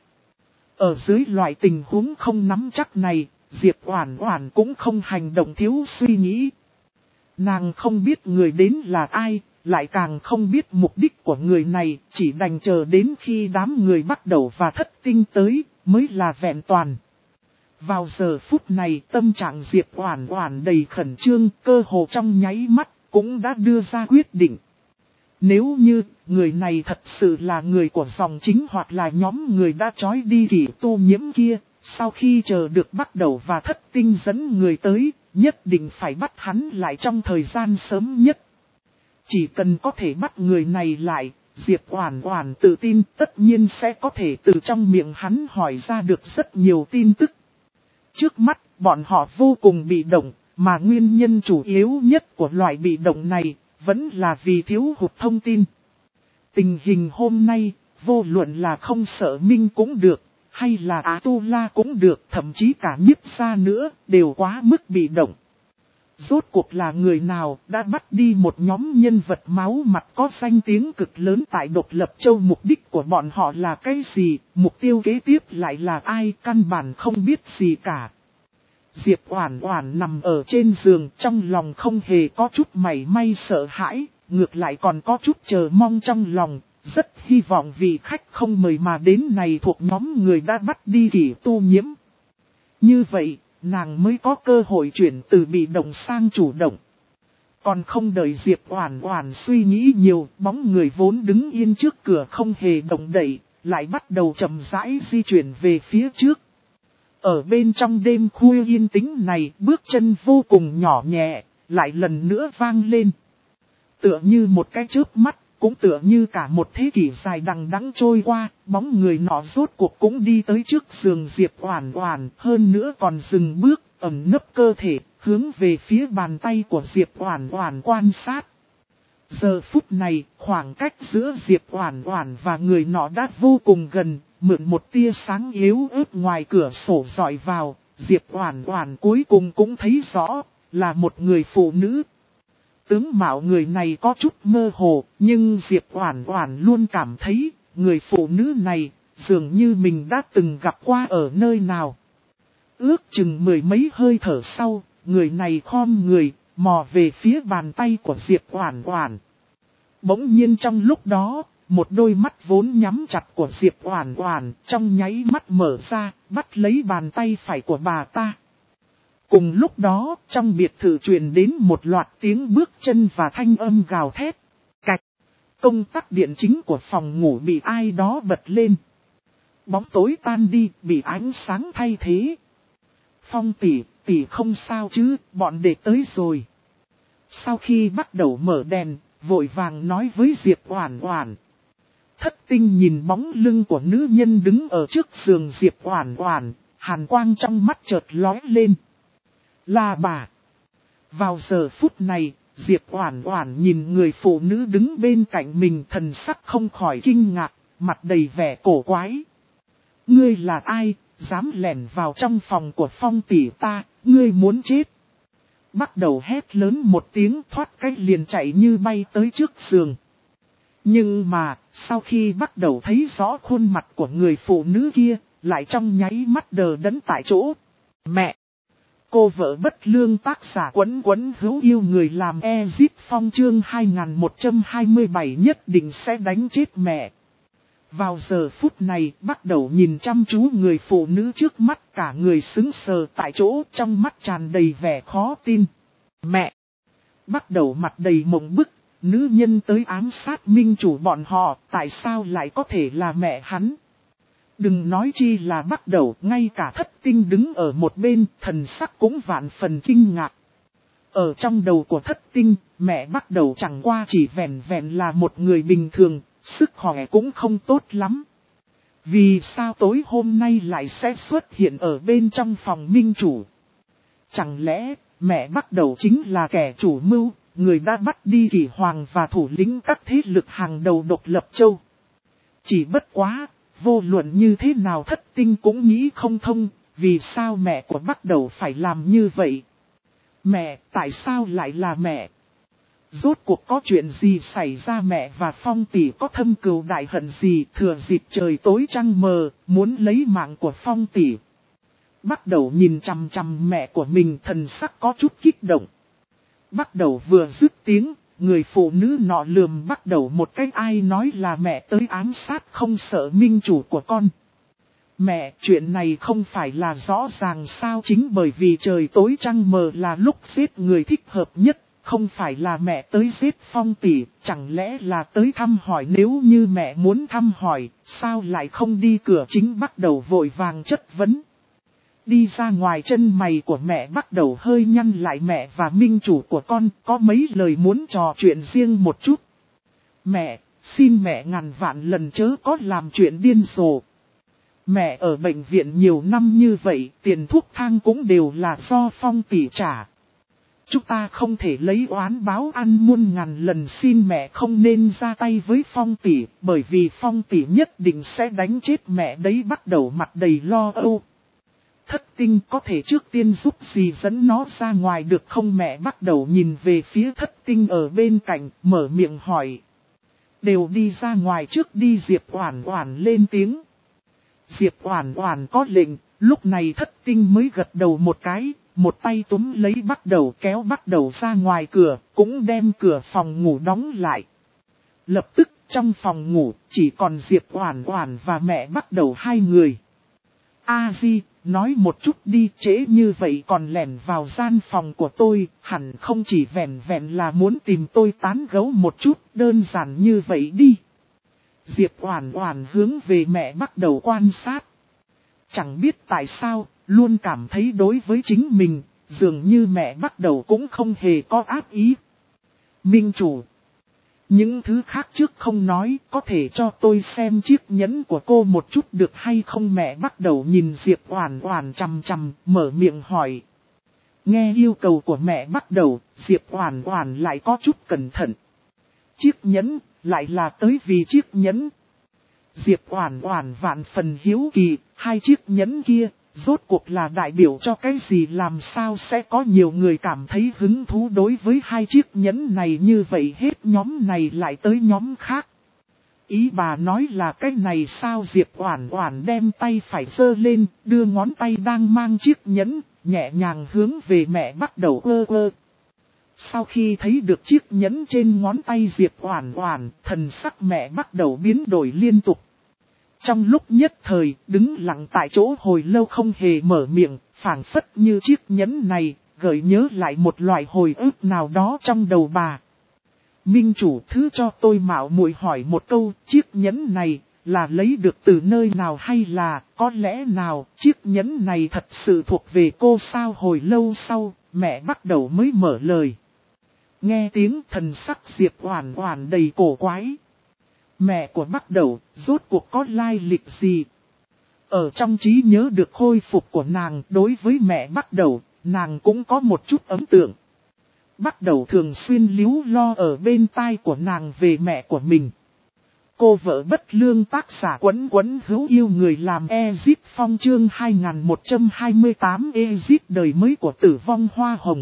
S1: Ở dưới loại tình huống không nắm chắc này, Diệp Oản Oản cũng không hành động thiếu suy nghĩ. Nàng không biết người đến là ai, lại càng không biết mục đích của người này, chỉ đành chờ đến khi đám người bắt đầu và thất tinh tới, mới là vẹn toàn. Vào giờ phút này tâm trạng Diệp Oản Oản đầy khẩn trương, cơ hồ trong nháy mắt, cũng đã đưa ra quyết định. Nếu như người này thật sự là người của dòng chính hoặc là nhóm người đã trói đi Kỷ Tu Nhiễm kia, sau khi chờ được bắt đầu và thất tinh dẫn người tới, nhất định phải bắt hắn lại trong thời gian sớm nhất. Chỉ cần có thể bắt người này lại, Diệp Oản Oản tự tin tất nhiên sẽ có thể từ trong miệng hắn hỏi ra được rất nhiều tin tức. Trước mắt, bọn họ vô cùng bị động, mà nguyên nhân chủ yếu nhất của loại bị động này, vẫn là vì thiếu hụt thông tin. Tình hình hôm nay, vô luận là Không Sợ Minh cũng được, hay là Á Tu La cũng được, thậm chí cả Nhiếp Gia nữa, đều quá mức bị động. Rốt cuộc là người nào đã bắt đi một nhóm nhân vật máu mặt có danh tiếng cực lớn tại Độc Lập Châu, mục đích của bọn họ là cái gì, mục tiêu kế tiếp lại là ai, căn bản không biết gì cả. Diệp Oản Oản nằm ở trên giường, trong lòng không hề có chút mảy may sợ hãi, ngược lại còn có chút chờ mong trong lòng, rất hy vọng vị khách không mời mà đến này thuộc nhóm người đã bắt đi Kỷ Tu Nhiễm. Như vậy, nàng mới có cơ hội chuyển từ bị động sang chủ động. Còn không đợi Diệp Oản Oản suy nghĩ nhiều, bóng người vốn đứng yên trước cửa không hề động đậy, lại bắt đầu chậm rãi di chuyển về phía trước. Ở bên trong đêm khuya yên tĩnh này, bước chân vô cùng nhỏ nhẹ, lại lần nữa vang lên. Tựa như một cái chớp mắt, cũng tựa như cả một thế kỷ dài đằng đẵng trôi qua, bóng người nọ rốt cuộc cũng đi tới trước giường Diệp Oản Oản, hơn nữa còn dừng bước, ẩn nấp cơ thể, hướng về phía bàn tay của Diệp Oản Oản quan sát. Giờ phút này, khoảng cách giữa Diệp Oản Oản và người nọ đã vô cùng gần, mượn một tia sáng yếu ớt ngoài cửa sổ dọi vào, Diệp Oản Oản cuối cùng cũng thấy rõ, là một người phụ nữ. Tướng mạo người này có chút mơ hồ, nhưng Diệp Oản Oản luôn cảm thấy, người phụ nữ này, dường như mình đã từng gặp qua ở nơi nào. Ước chừng mười mấy hơi thở sau, người này khom người, mò về phía bàn tay của Diệp Oản Oản. Bỗng nhiên trong lúc đó, một đôi mắt vốn nhắm chặt của Diệp Oản Oản trong nháy mắt mở ra, bắt lấy bàn tay phải của bà ta. Cùng lúc đó, trong biệt thự truyền đến một loạt tiếng bước chân và thanh âm gào thét. Cạch. Công tắc điện chính của phòng ngủ bị ai đó bật lên. Bóng tối tan đi, bị ánh sáng thay thế. Phong tỷ không sao chứ, bọn đệ tới rồi. Sau khi bắt đầu mở đèn, vội vàng nói với Diệp Oản Oản. Thất tinh nhìn bóng lưng của nữ nhân đứng ở trước giường Diệp Oản Oản, hàn quang trong mắt chợt lóe lên. Là bà. Vào giờ phút này, Diệp Oản Oản nhìn người phụ nữ đứng bên cạnh mình, thần sắc không khỏi kinh ngạc, mặt đầy vẻ cổ quái. Ngươi là ai, dám lẻn vào trong phòng của Phong tỷ ta, ngươi muốn chết. Bắt đầu hét lớn một tiếng, thoát cách liền chạy như bay tới trước giường. Nhưng mà, sau khi bắt đầu thấy rõ khuôn mặt của người phụ nữ kia, lại trong nháy mắt đờ đẫn tại chỗ. Mẹ! Cô vợ bất lương tác giả Quấn Quấn hữu yêu người làm Ezit Phong chương 2127 nhất định sẽ đánh chết mẹ. Vào giờ phút này, bắt đầu nhìn chăm chú người phụ nữ trước mắt, cả người sững sờ tại chỗ, trong mắt tràn đầy vẻ khó tin. Mẹ! Bắt đầu mặt đầy mộng bức, nữ nhân tới ám sát minh chủ bọn họ, tại sao lại có thể là mẹ hắn? Đừng nói chi là bắt đầu, ngay cả Thất Tinh đứng ở một bên, thần sắc cũng vạn phần kinh ngạc. Ở trong đầu của Thất Tinh, mẹ bắt đầu chẳng qua chỉ vẹn vẹn là một người bình thường, sức khỏe cũng không tốt lắm. Vì sao tối hôm nay lại sẽ xuất hiện ở bên trong phòng minh chủ? Chẳng lẽ, mẹ bắt đầu chính là kẻ chủ mưu, người đã bắt đi Kỷ Hoàng và thủ lĩnh các thế lực hàng đầu độc lập châu? Chỉ bất quá, vô luận như thế nào Thất Tinh cũng nghĩ không thông, vì sao mẹ của bắt đầu phải làm như vậy? Mẹ, tại sao lại là mẹ? Rốt cuộc có chuyện gì xảy ra, mẹ và Phong tỷ có thâm cừu đại hận gì, thừa dịp trời tối trăng mờ, muốn lấy mạng của Phong tỷ? Bắt đầu nhìn chằm chằm mẹ của mình, thần sắc có chút kích động. Bắt đầu vừa dứt tiếng, người phụ nữ nọ lườm bắt đầu một cách, ai nói là mẹ tới ám sát không sợ minh chủ của con. Mẹ, chuyện này không phải là rõ ràng sao? Chính bởi vì trời tối trăng mờ là lúc giết người thích hợp nhất, không phải là mẹ tới giết Phong tỷ, chẳng lẽ là tới thăm hỏi? Nếu như mẹ muốn thăm hỏi, sao lại không đi cửa chính? Bắt đầu vội vàng chất vấn. Đi ra ngoài, chân mày của mẹ bắt đầu hơi nhăn lại. Mẹ và minh chủ của con có mấy lời muốn trò chuyện riêng một chút. Mẹ, xin mẹ ngàn vạn lần chớ có làm chuyện điên rồ. Mẹ ở bệnh viện nhiều năm như vậy, tiền thuốc thang cũng đều là do Phong tỷ trả. Chúng ta không thể lấy oán báo ăn muôn ngàn lần, xin mẹ không nên ra tay với Phong tỷ, bởi vì Phong tỷ nhất định sẽ đánh chết mẹ đấy. Bắt đầu mặt đầy lo âu. Thất Tinh có thể trước tiên giúp gì dẫn nó ra ngoài được không? Mẹ bắt đầu nhìn về phía Thất Tinh ở bên cạnh, mở miệng hỏi. Đều đi ra ngoài trước đi. Diệp Oản Oản lên tiếng. Diệp Oản Oản có lệnh, lúc này Thất Tinh mới gật đầu một cái, một tay túm lấy bắt đầu kéo bắt đầu ra ngoài cửa, cũng đem cửa phòng ngủ đóng lại. Lập tức trong phòng ngủ chỉ còn Diệp Oản Oản và mẹ bắt đầu hai người. A Di, nói một chút đi, trễ như vậy còn lẻn vào gian phòng của tôi, hẳn không chỉ vẹn vẹn là muốn tìm tôi tán gẫu một chút, đơn giản như vậy đi. Diệp Oản Oản hướng về mẹ bắt đầu quan sát. Chẳng biết tại sao, luôn cảm thấy đối với chính mình, dường như mẹ bắt đầu cũng không hề có ác ý. Minh chủ, những thứ khác trước không nói, có thể cho tôi xem chiếc nhẫn của cô một chút được hay không? Mẹ bắt đầu nhìn Diệp Oản Oản chằm chằm, mở miệng hỏi. Nghe yêu cầu của mẹ bắt đầu, Diệp Oản Oản lại có chút cẩn thận. Chiếc nhẫn, lại là tới vì chiếc nhẫn. Diệp Oản Oản vạn phần hiếu kỳ, hai chiếc nhẫn kia, rốt cuộc là đại biểu cho cái gì? Làm sao sẽ có nhiều người cảm thấy hứng thú đối với hai chiếc nhẫn này như vậy, hết nhóm này lại tới nhóm khác? Ý bà nói là cái này sao? Diệp Oản Oản đem tay phải giơ lên, đưa ngón tay đang mang chiếc nhẫn, nhẹ nhàng hướng về mẹ bắt đầu ơ ơ. Sau khi thấy được chiếc nhẫn trên ngón tay Diệp Oản Oản, thần sắc mẹ bắt đầu biến đổi liên tục. Trong lúc nhất thời, đứng lặng tại chỗ hồi lâu không hề mở miệng, phảng phất như chiếc nhẫn này, gợi nhớ lại một loại hồi ức nào đó trong đầu bà. Minh chủ, thứ cho tôi mạo muội hỏi một câu, chiếc nhẫn này, là lấy được từ nơi nào, hay là, có lẽ nào, chiếc nhẫn này thật sự thuộc về cô sao? Hồi lâu sau, mẹ bắt đầu mới mở lời. Nghe tiếng thần sắc Diệp Oản Oản đầy cổ quái. Mẹ của bắt đầu, rốt cuộc có lai lịch gì? Ở trong trí nhớ được khôi phục của nàng đối với mẹ bắt đầu, nàng cũng có một chút ấn tượng. Bắt đầu thường xuyên líu lo ở bên tai của nàng về mẹ của mình. Cô vợ bất lương tác giả Quấn Quấn hữu yêu người làm Ezip Phong chương 2128 Ezip đời mới của Tử Vong Hoa Hồng.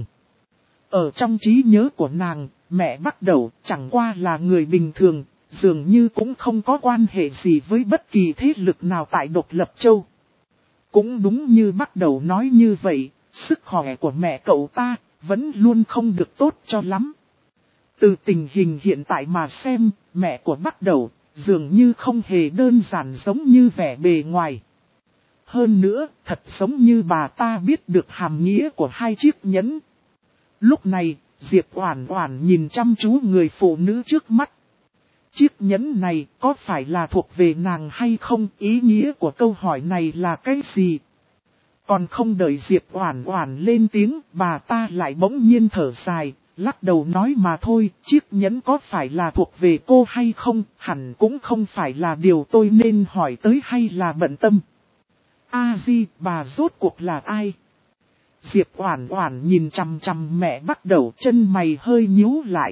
S1: Ở trong trí nhớ của nàng, mẹ bắt đầu chẳng qua là người bình thường, dường như cũng không có quan hệ gì với bất kỳ thế lực nào tại Độc Lập Châu. Cũng đúng như bắt đầu nói như vậy, sức khỏe của mẹ cậu ta vẫn luôn không được tốt cho lắm. Từ tình hình hiện tại mà xem, mẹ của bắt đầu dường như không hề đơn giản giống như vẻ bề ngoài. Hơn nữa, thật giống như bà ta biết được hàm nghĩa của hai chiếc nhẫn. Lúc này, Diệp Oản Oản nhìn chăm chú người phụ nữ trước mắt. Chiếc nhẫn này có phải là thuộc về nàng hay không? Ý nghĩa của câu hỏi này là cái gì? Còn không đợi Diệp Oản Oản lên tiếng, bà ta lại bỗng nhiên thở dài, lắc đầu nói mà thôi, chiếc nhẫn có phải là thuộc về cô hay không, hẳn cũng không phải là điều tôi nên hỏi tới hay là bận tâm. A-di, bà rốt cuộc là ai? Diệp Oản Oản nhìn chằm chằm mẹ bắt đầu, chân mày hơi nhíu lại.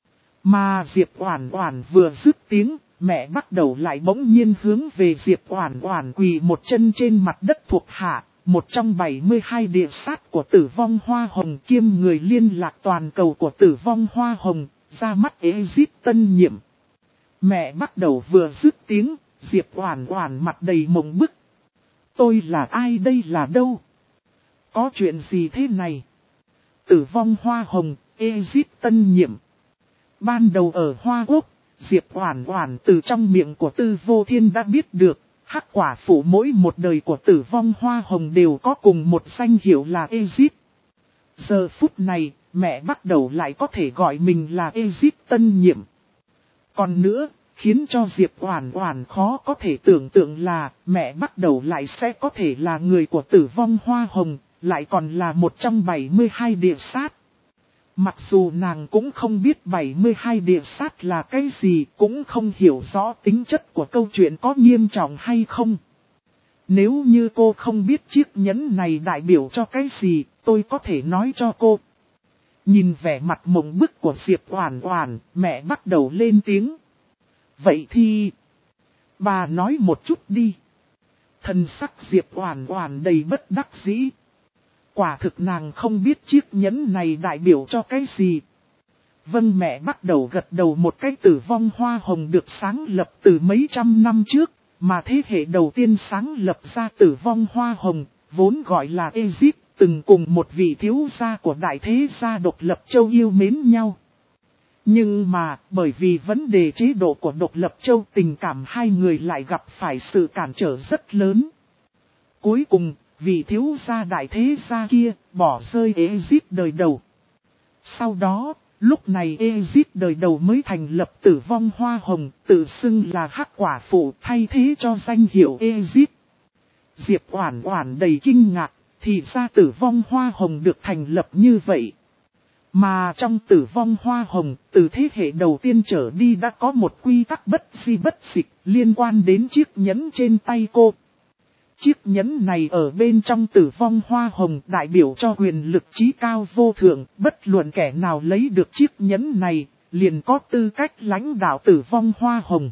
S1: Mà Diệp Oản Oản vừa dứt tiếng, mẹ bắt đầu lại bỗng nhiên hướng về Diệp Oản Oản quỳ một chân trên mặt đất thuộc hạ. Một trong 72 địa sát của Tử Vong Hoa Hồng kiêm người liên lạc toàn cầu của Tử Vong Hoa Hồng, ra mắt Ezip tân nhiệm. Mẹ bắt đầu vừa dứt tiếng, Diệp Oản Oản mặt đầy mộng bức. Tôi là ai đây là đâu? Có chuyện gì thế này? Tử Vong Hoa Hồng, Ezip tân nhiệm. Ban đầu ở Hoa Quốc, Diệp Oản Oản từ trong miệng của Tư Vô Thiên đã biết được. Hắc quả phụ mỗi một đời của Tử Vong Hoa Hồng đều có cùng một danh hiệu là Ezip. Giờ phút này, mẹ bắt đầu lại có thể gọi mình là Ezip tân nhiệm. Còn nữa, khiến cho Diệp Oản Oản khó có thể tưởng tượng là mẹ bắt đầu lại sẽ có thể là người của Tử Vong Hoa Hồng, lại còn là một trong 72 địa sát. Mặc dù nàng cũng không biết 72 địa sát là cái gì, cũng không hiểu rõ tính chất của câu chuyện có nghiêm trọng hay không. Nếu như cô không biết chiếc nhẫn này đại biểu cho cái gì, tôi có thể nói cho cô. Nhìn vẻ mặt mộng bức của Diệp Oản Oản, mẹ bắt đầu lên tiếng. Vậy thì, bà nói một chút đi. Thần sắc Diệp Oản Oản đầy bất đắc dĩ. Quả thực nàng không biết chiếc nhẫn này đại biểu cho cái gì. Vâng, mẹ bắt đầu gật đầu một cái. Tử Vong Hoa Hồng được sáng lập từ mấy trăm năm trước, mà thế hệ đầu tiên sáng lập ra Tử Vong Hoa Hồng, vốn gọi là Ezip, từng cùng một vị thiếu gia của đại thế gia Độc Lập Châu yêu mến nhau. Nhưng mà, bởi vì vấn đề chế độ của Độc Lập Châu, tình cảm hai người lại gặp phải sự cản trở rất lớn. Cuối cùng, vị thiếu gia đại thế gia kia bỏ rơi Ezip đời đầu. Sau đó, lúc này Ezip đời đầu mới thành lập Tử Vong Hoa Hồng, tự xưng là Hắc quả phụ thay thế cho danh hiệu Ezip. Diệp Oản Oản đầy kinh ngạc, thì ra Tử Vong Hoa Hồng được thành lập như vậy. Mà trong Tử Vong Hoa Hồng, từ thế hệ đầu tiên trở đi đã có một quy tắc bất di bất dịch liên quan đến chiếc nhẫn trên tay cô. Chiếc nhẫn này ở bên trong Tử Vong Hoa Hồng đại biểu cho quyền lực trí cao vô thượng, bất luận kẻ nào lấy được chiếc nhẫn này, liền có tư cách lãnh đạo Tử Vong Hoa Hồng.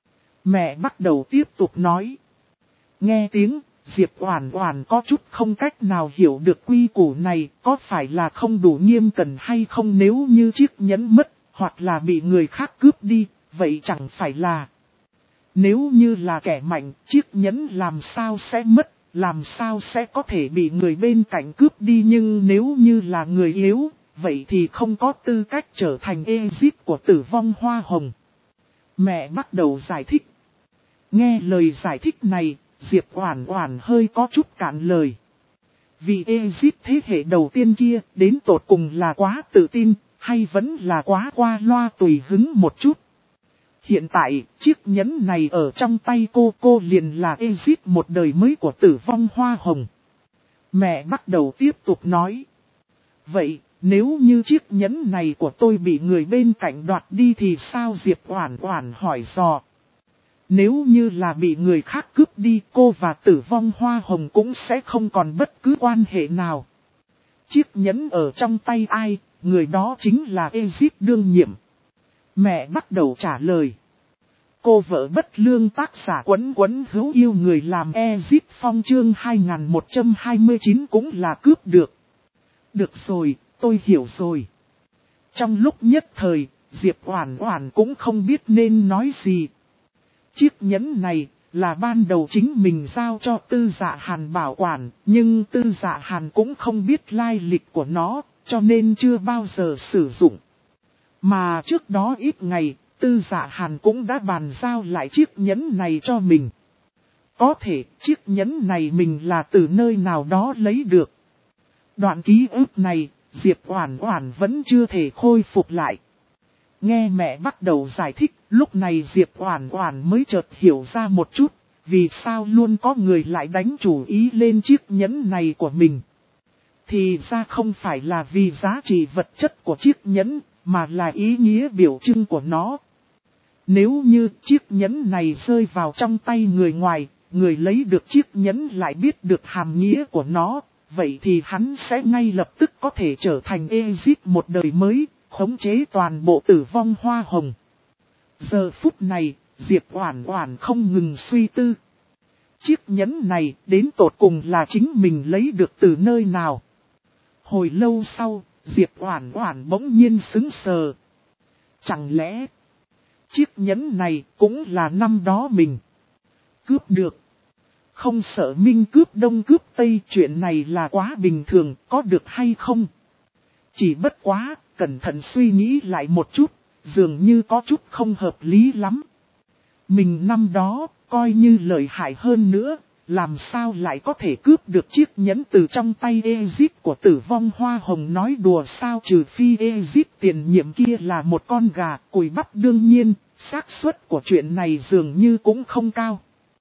S1: Mẹ bắt đầu tiếp tục nói. Nghe tiếng, Diệp Oản Oản có chút không cách nào hiểu được quy củ này, có phải là không đủ nghiêm cẩn hay không. Nếu như chiếc nhẫn mất, hoặc là bị người khác cướp đi, vậy chẳng phải là... Nếu như là kẻ mạnh, chiếc nhẫn làm sao sẽ mất, làm sao sẽ có thể bị người bên cạnh cướp đi. Nhưng nếu như là người yếu, vậy thì không có tư cách trở thành Ezip của Tử Vong Hoa Hồng. Mẹ bắt đầu giải thích. Nghe lời giải thích này, Diệp Oản Oản hơi có chút cạn lời. Vì Ezip thế hệ đầu tiên kia, đến tột cùng là quá tự tin, hay vẫn là quá qua loa tùy hứng một chút. Hiện tại, chiếc nhẫn này ở trong tay cô liền là Ezip một đời mới của Tử Vong Hoa Hồng. Mẹ bắt đầu tiếp tục nói. Vậy, nếu như chiếc nhẫn này của tôi bị người bên cạnh đoạt đi thì sao? Diệp Oản Oản hỏi dò. Nếu như là bị người khác cướp đi, cô và Tử Vong Hoa Hồng cũng sẽ không còn bất cứ quan hệ nào. Chiếc nhẫn ở trong tay ai, người đó chính là Ezit đương nhiệm. Mẹ bắt đầu trả lời. Cô vợ bất lương tác giả Quấn Quấn hữu yêu người làm Ezit Phong chương 2129 cũng là cướp được. Được rồi, tôi hiểu rồi. Trong lúc nhất thời, Diệp Oản Oản cũng không biết nên nói gì. Chiếc nhẫn này là ban đầu chính mình giao cho Tư Dạ Hàn bảo quản, nhưng Tư Dạ Hàn cũng không biết lai lịch của nó, cho nên chưa bao giờ sử dụng. Mà trước đó ít ngày, Tư Dạ Hàn cũng đã bàn giao lại chiếc nhẫn này cho mình. Có thể chiếc nhẫn này mình là từ nơi nào đó lấy được. Đoạn ký ức này, Diệp Oản Oản vẫn chưa thể khôi phục lại. Nghe mẹ bắt đầu giải thích, lúc này Diệp Oản Oản mới chợt hiểu ra một chút, vì sao luôn có người lại đánh chủ ý lên chiếc nhẫn này của mình. Thì ra không phải là vì giá trị vật chất của chiếc nhẫn, mà là ý nghĩa biểu trưng của nó. Nếu như chiếc nhẫn này rơi vào trong tay người ngoài, người lấy được chiếc nhẫn lại biết được hàm nghĩa của nó, vậy thì hắn sẽ ngay lập tức có thể trở thành Ezit một đời mới, khống chế toàn bộ Tử Vong Hoa Hồng. Giờ phút này, Diệp Oản Oản không ngừng suy tư. Chiếc nhẫn này đến tột cùng là chính mình lấy được từ nơi nào? Hồi lâu sau, Diệp Oản Oản bỗng nhiên sững sờ. Chẳng lẽ chiếc nhẫn này cũng là năm đó mình cướp được? Không sợ Minh cướp Đông cướp Tây, chuyện này là quá bình thường, có được hay không? Chỉ bất quá, cẩn thận suy nghĩ lại một chút, dường như có chút không hợp lý lắm. Mình năm đó, coi như lợi hại hơn nữa, làm sao lại có thể cướp được chiếc nhẫn từ trong tay Ezit của Tử Vong Hoa Hồng? Nói đùa sao, trừ phi Ezit tiền nhiệm kia là một con gà cùi bắp, đương nhiên, xác suất của chuyện này dường như cũng không cao.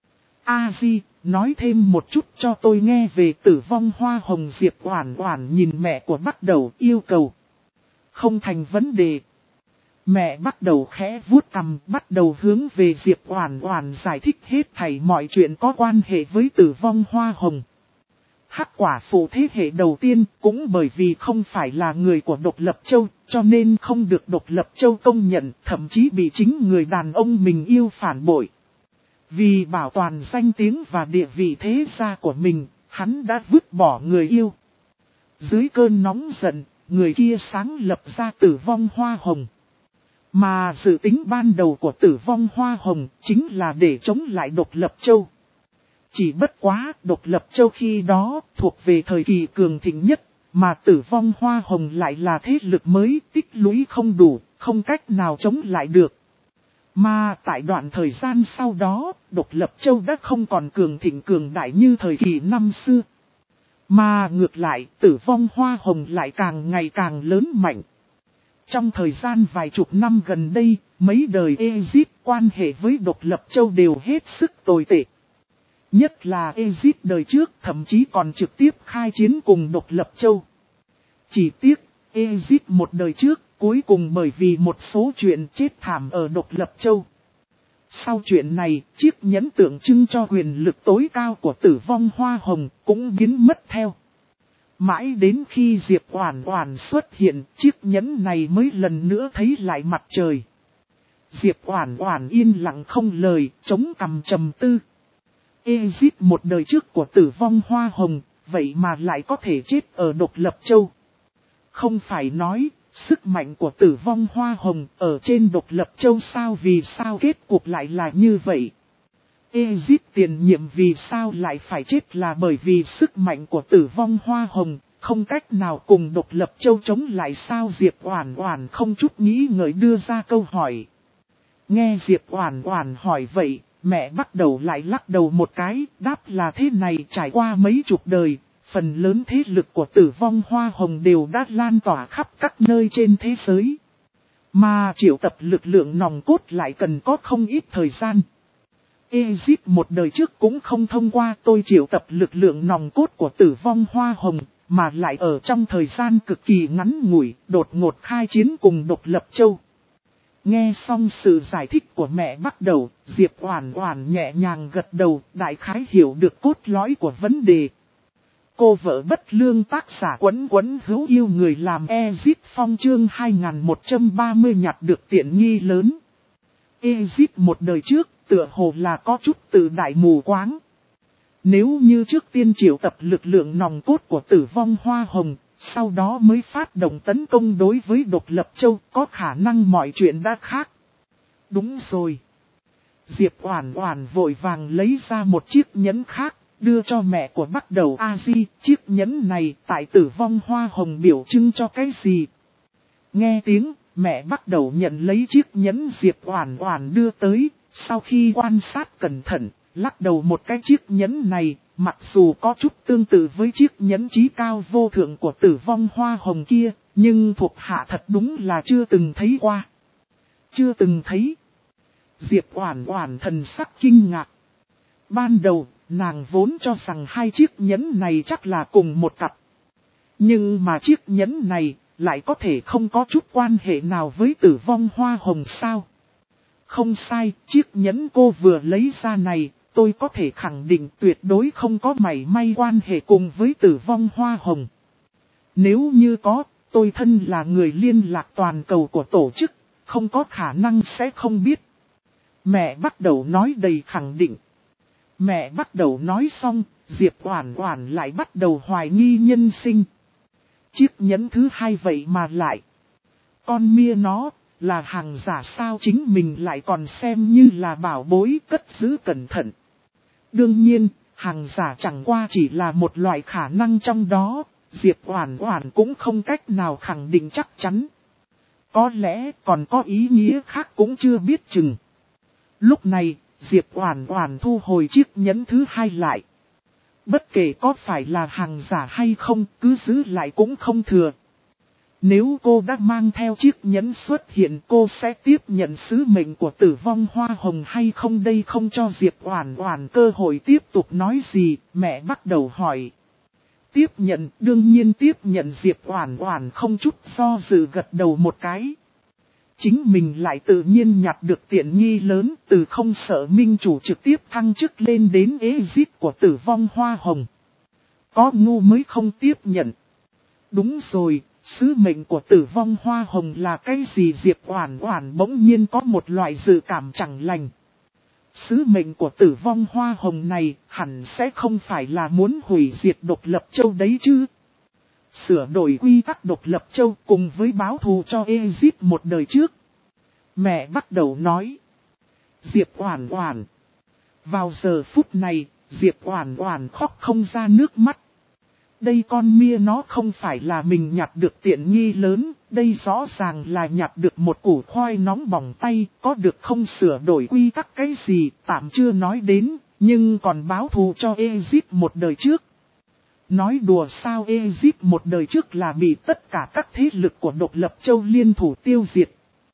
S1: A-di, nói thêm một chút cho tôi nghe về Tử Vong Hoa Hồng. Diệp Oản Oản nhìn mẹ của Bắt Đầu yêu cầu. Không thành vấn đề. Mẹ Bắt Đầu khẽ vuốt cằm, bắt đầu hướng về Diệp Oản Oản giải thích hết thảy mọi chuyện có quan hệ với Tử Vong Hoa Hồng. Hắc Quả Phụ thế hệ đầu tiên cũng bởi vì không phải là người của Độc Lập Châu, cho nên không được Độc Lập Châu công nhận, thậm chí bị chính người đàn ông mình yêu phản bội. Vì bảo toàn danh tiếng và địa vị thế gia của mình, hắn đã vứt bỏ người yêu. Dưới cơn nóng giận, người kia sáng lập ra Tử Vong Hoa Hồng. Mà dự tính ban đầu của Tử Vong Hoa Hồng chính là để chống lại Độc Lập Châu. Chỉ bất quá, Độc Lập Châu khi đó thuộc về thời kỳ cường thịnh nhất, mà Tử Vong Hoa Hồng lại là thế lực mới, tích lũy không đủ, không cách nào chống lại được. Mà tại đoạn thời gian sau đó, Độc Lập Châu đã không còn cường thịnh cường đại như thời kỳ năm xưa. Mà ngược lại, Tử Vong Hoa Hồng lại càng ngày càng lớn mạnh. Trong thời gian vài chục năm gần đây, mấy đời Ezit quan hệ với Độc Lập Châu đều hết sức tồi tệ. Nhất là Ezit đời trước thậm chí còn trực tiếp khai chiến cùng Độc Lập Châu. Chỉ tiếc, Ezit một đời trước cuối cùng bởi vì một số chuyện chết thảm ở Độc Lập Châu. Sau chuyện này, chiếc nhẫn tượng trưng cho quyền lực tối cao của Tử Vong Hoa Hồng cũng biến mất theo. Mãi đến khi Diệp Oản Oản xuất hiện, chiếc nhẫn này mới lần nữa thấy lại mặt trời. Diệp Oản Oản yên lặng không lời, chống cằm trầm tư. Ezit một đời trước của Tử Vong Hoa Hồng, vậy mà lại có thể chết ở Độc Lập Châu. Không phải nói, sức mạnh của Tử Vong Hoa Hồng ở trên Độc Lập Châu sao? Vì sao kết cục lại là như vậy? Ezit tiền nhiệm vì sao lại phải chết là bởi vì sức mạnh của Tử Vong Hoa Hồng không cách nào cùng Độc Lập Châu chống lại sao? Diệp Oản Oản không chút nghĩ ngợi đưa ra câu hỏi. Nghe Diệp Oản Oản hỏi vậy, mẹ Bắt Đầu lại lắc đầu một cái, đáp là thế này: trải qua mấy chục đời, phần lớn thế lực của Tử Vong Hoa Hồng đều đã lan tỏa khắp các nơi trên thế giới. Mà triệu tập lực lượng nòng cốt lại cần có không ít thời gian. Ezit một đời trước cũng không thông qua tôi triệu tập lực lượng nòng cốt của Tử Vong Hoa Hồng, mà lại ở trong thời gian cực kỳ ngắn ngủi, đột ngột khai chiến cùng Độc Lập Châu. Nghe xong sự giải thích của mẹ bắt đầu, Diệp Oản Oản nhẹ nhàng gật đầu, đại khái hiểu được cốt lõi của vấn đề. Cô vợ bất lương tác giả Quấn Quấn hữu yêu người làm Exit Phong chương 2130 nhặt được tiện nghi lớn. Exit một đời trước, tựa hồ là có chút tự đại mù quáng. Nếu như trước tiên triệu tập lực lượng nòng cốt của Tử Vong Hoa Hồng, sau đó mới phát động tấn công đối với Độc Lập Châu, có khả năng mọi chuyện đã khác. Đúng rồi. Diệp Oản Oản vội vàng lấy ra một chiếc nhẫn khác, đưa cho mẹ của Bắt Đầu A Di. Chiếc nhẫn này tại Tử Vong Hoa Hồng biểu trưng cho cái gì? Nghe tiếng, mẹ Bắt Đầu nhận lấy chiếc nhẫn Diệp Oản Oản đưa tới, sau khi quan sát cẩn thận, lắc đầu một cái chiếc nhẫn này, mặc dù có chút tương tự với chiếc nhẫn chí cao vô thượng của Tử Vong Hoa Hồng kia, nhưng thuộc hạ thật đúng là chưa từng thấy qua. Chưa từng thấy. Diệp Oản Oản thần sắc kinh ngạc. Ban đầu, nàng vốn cho rằng hai chiếc nhẫn này chắc là cùng một cặp. Nhưng mà chiếc nhẫn này lại có thể không có chút quan hệ nào với Tử Vong Hoa Hồng sao? Không sai, chiếc nhẫn cô vừa lấy ra này, tôi có thể khẳng định tuyệt đối không có mảy may quan hệ cùng với Tử Vong Hoa Hồng. Nếu như có, tôi thân là người liên lạc toàn cầu của tổ chức, không có khả năng sẽ không biết. Mẹ Bắt Đầu nói đầy khẳng định. Mẹ Bắt Đầu nói xong, Diệp Oản Oản lại bắt đầu hoài nghi nhân sinh. Chiếc nhẫn thứ hai vậy mà lại. Con mia nó, là hàng giả sao chính mình lại còn xem như là bảo bối cất giữ cẩn thận. Đương nhiên, hàng giả chẳng qua chỉ là một loại khả năng trong đó, Diệp Oản Oản cũng không cách nào khẳng định chắc chắn. Có lẽ còn có ý nghĩa khác cũng chưa biết chừng. Lúc này, Diệp Oản Oản thu hồi chiếc nhẫn thứ hai lại. Bất kể có phải là hàng giả hay không, cứ giữ lại cũng không thừa. Nếu cô đã mang theo chiếc nhẫn xuất hiện, cô sẽ tiếp nhận sứ mệnh của Tử Vong Hoa Hồng hay không? Đây không cho Diệp Oản Oản cơ hội tiếp tục nói gì, mẹ Bắt Đầu hỏi. Tiếp nhận, đương nhiên tiếp nhận. Diệp Oản Oản không chút do dự gật đầu một cái. Chính mình lại tự nhiên nhặt được tiện nghi lớn, từ không sợ minh chủ trực tiếp thăng chức lên đến Exit của Tử Vong Hoa Hồng. Có ngu mới không tiếp nhận. Đúng rồi, sứ mệnh của Tử Vong Hoa Hồng là cái gì? Diệp Oản Oản bỗng nhiên có một loại dự cảm chẳng lành. Sứ mệnh của Tử Vong Hoa Hồng này hẳn sẽ không phải là muốn hủy diệt Độc Lập Châu đấy chứ. Sửa đổi quy tắc Độc Lập Châu cùng với báo thù cho Exit một đời trước. Mẹ Bắt Đầu nói. Diệp Oản Oản. Vào giờ phút này, Diệp Oản Oản khóc không ra nước mắt. Đây con mia nó không phải là mình nhặt được tiện nghi lớn, đây rõ ràng là nhặt được một củ khoai nóng bỏng tay, có được không? Sửa đổi quy tắc cái gì, tạm chưa nói đến, nhưng còn báo thù cho Exit một đời trước. Nói đùa sao? Exit một đời trước là bị tất cả các thế lực của Độc Lập Châu liên thủ tiêu diệt.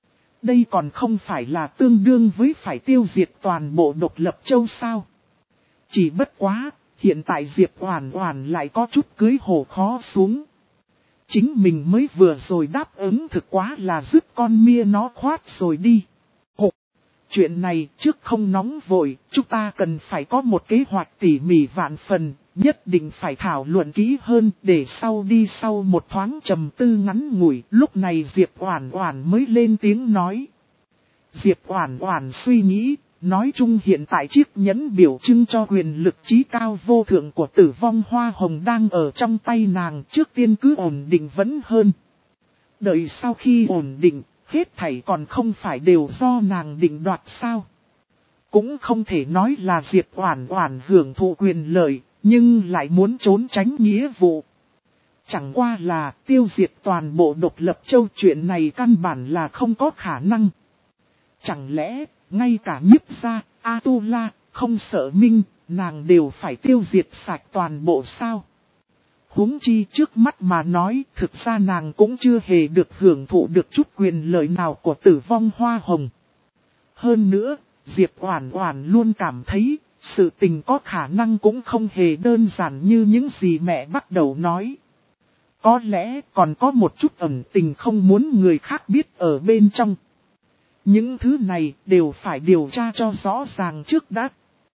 S1: Đây còn không phải là tương đương với phải tiêu diệt toàn bộ Độc Lập Châu sao? Chỉ bất quá, hiện tại Diệp Oản Oản lại có chút cưới hổ khó xuống. Chính mình mới vừa rồi đáp ứng thực quá là dứt con mia nó khoát rồi đi. Hộp! Chuyện này trước không nóng vội, chúng ta cần phải có một kế hoạch tỉ mỉ vạn phần, nhất định phải thảo luận kỹ hơn để sau đi. Sau một thoáng trầm tư ngắn ngủi, lúc này Diệp Oản Oản mới lên tiếng nói. Diệp Oản Oản suy nghĩ, nói chung hiện tại chiếc nhẫn biểu trưng cho quyền lực chí cao vô thượng của Tử Vong Hoa Hồng đang ở trong tay nàng, trước tiên cứ ổn định vẫn hơn. Đợi sau khi ổn định, hết thảy còn không phải đều do nàng định đoạt sao? Cũng không thể nói là Diệp Oản Oản hưởng thụ quyền lợi, nhưng lại muốn trốn tránh nghĩa vụ. Chẳng qua là tiêu diệt toàn bộ Độc Lập Châu, chuyện này căn bản là không có khả năng. Chẳng lẽ, ngay cả Nhiếp Gia, Atula, không sợ minh, nàng đều phải tiêu diệt sạch toàn bộ sao? Huống chi trước mắt mà nói, thực ra nàng cũng chưa hề được hưởng thụ được chút quyền lợi nào của Tử Vong Hoa Hồng. Hơn nữa, Diệp Oản Oản luôn cảm thấy, sự tình có khả năng cũng không hề đơn giản như những gì mẹ Bắt Đầu nói. Có lẽ còn có một chút ẩn tình không muốn người khác biết ở bên trong. Những thứ này đều phải điều tra cho rõ ràng trước đã.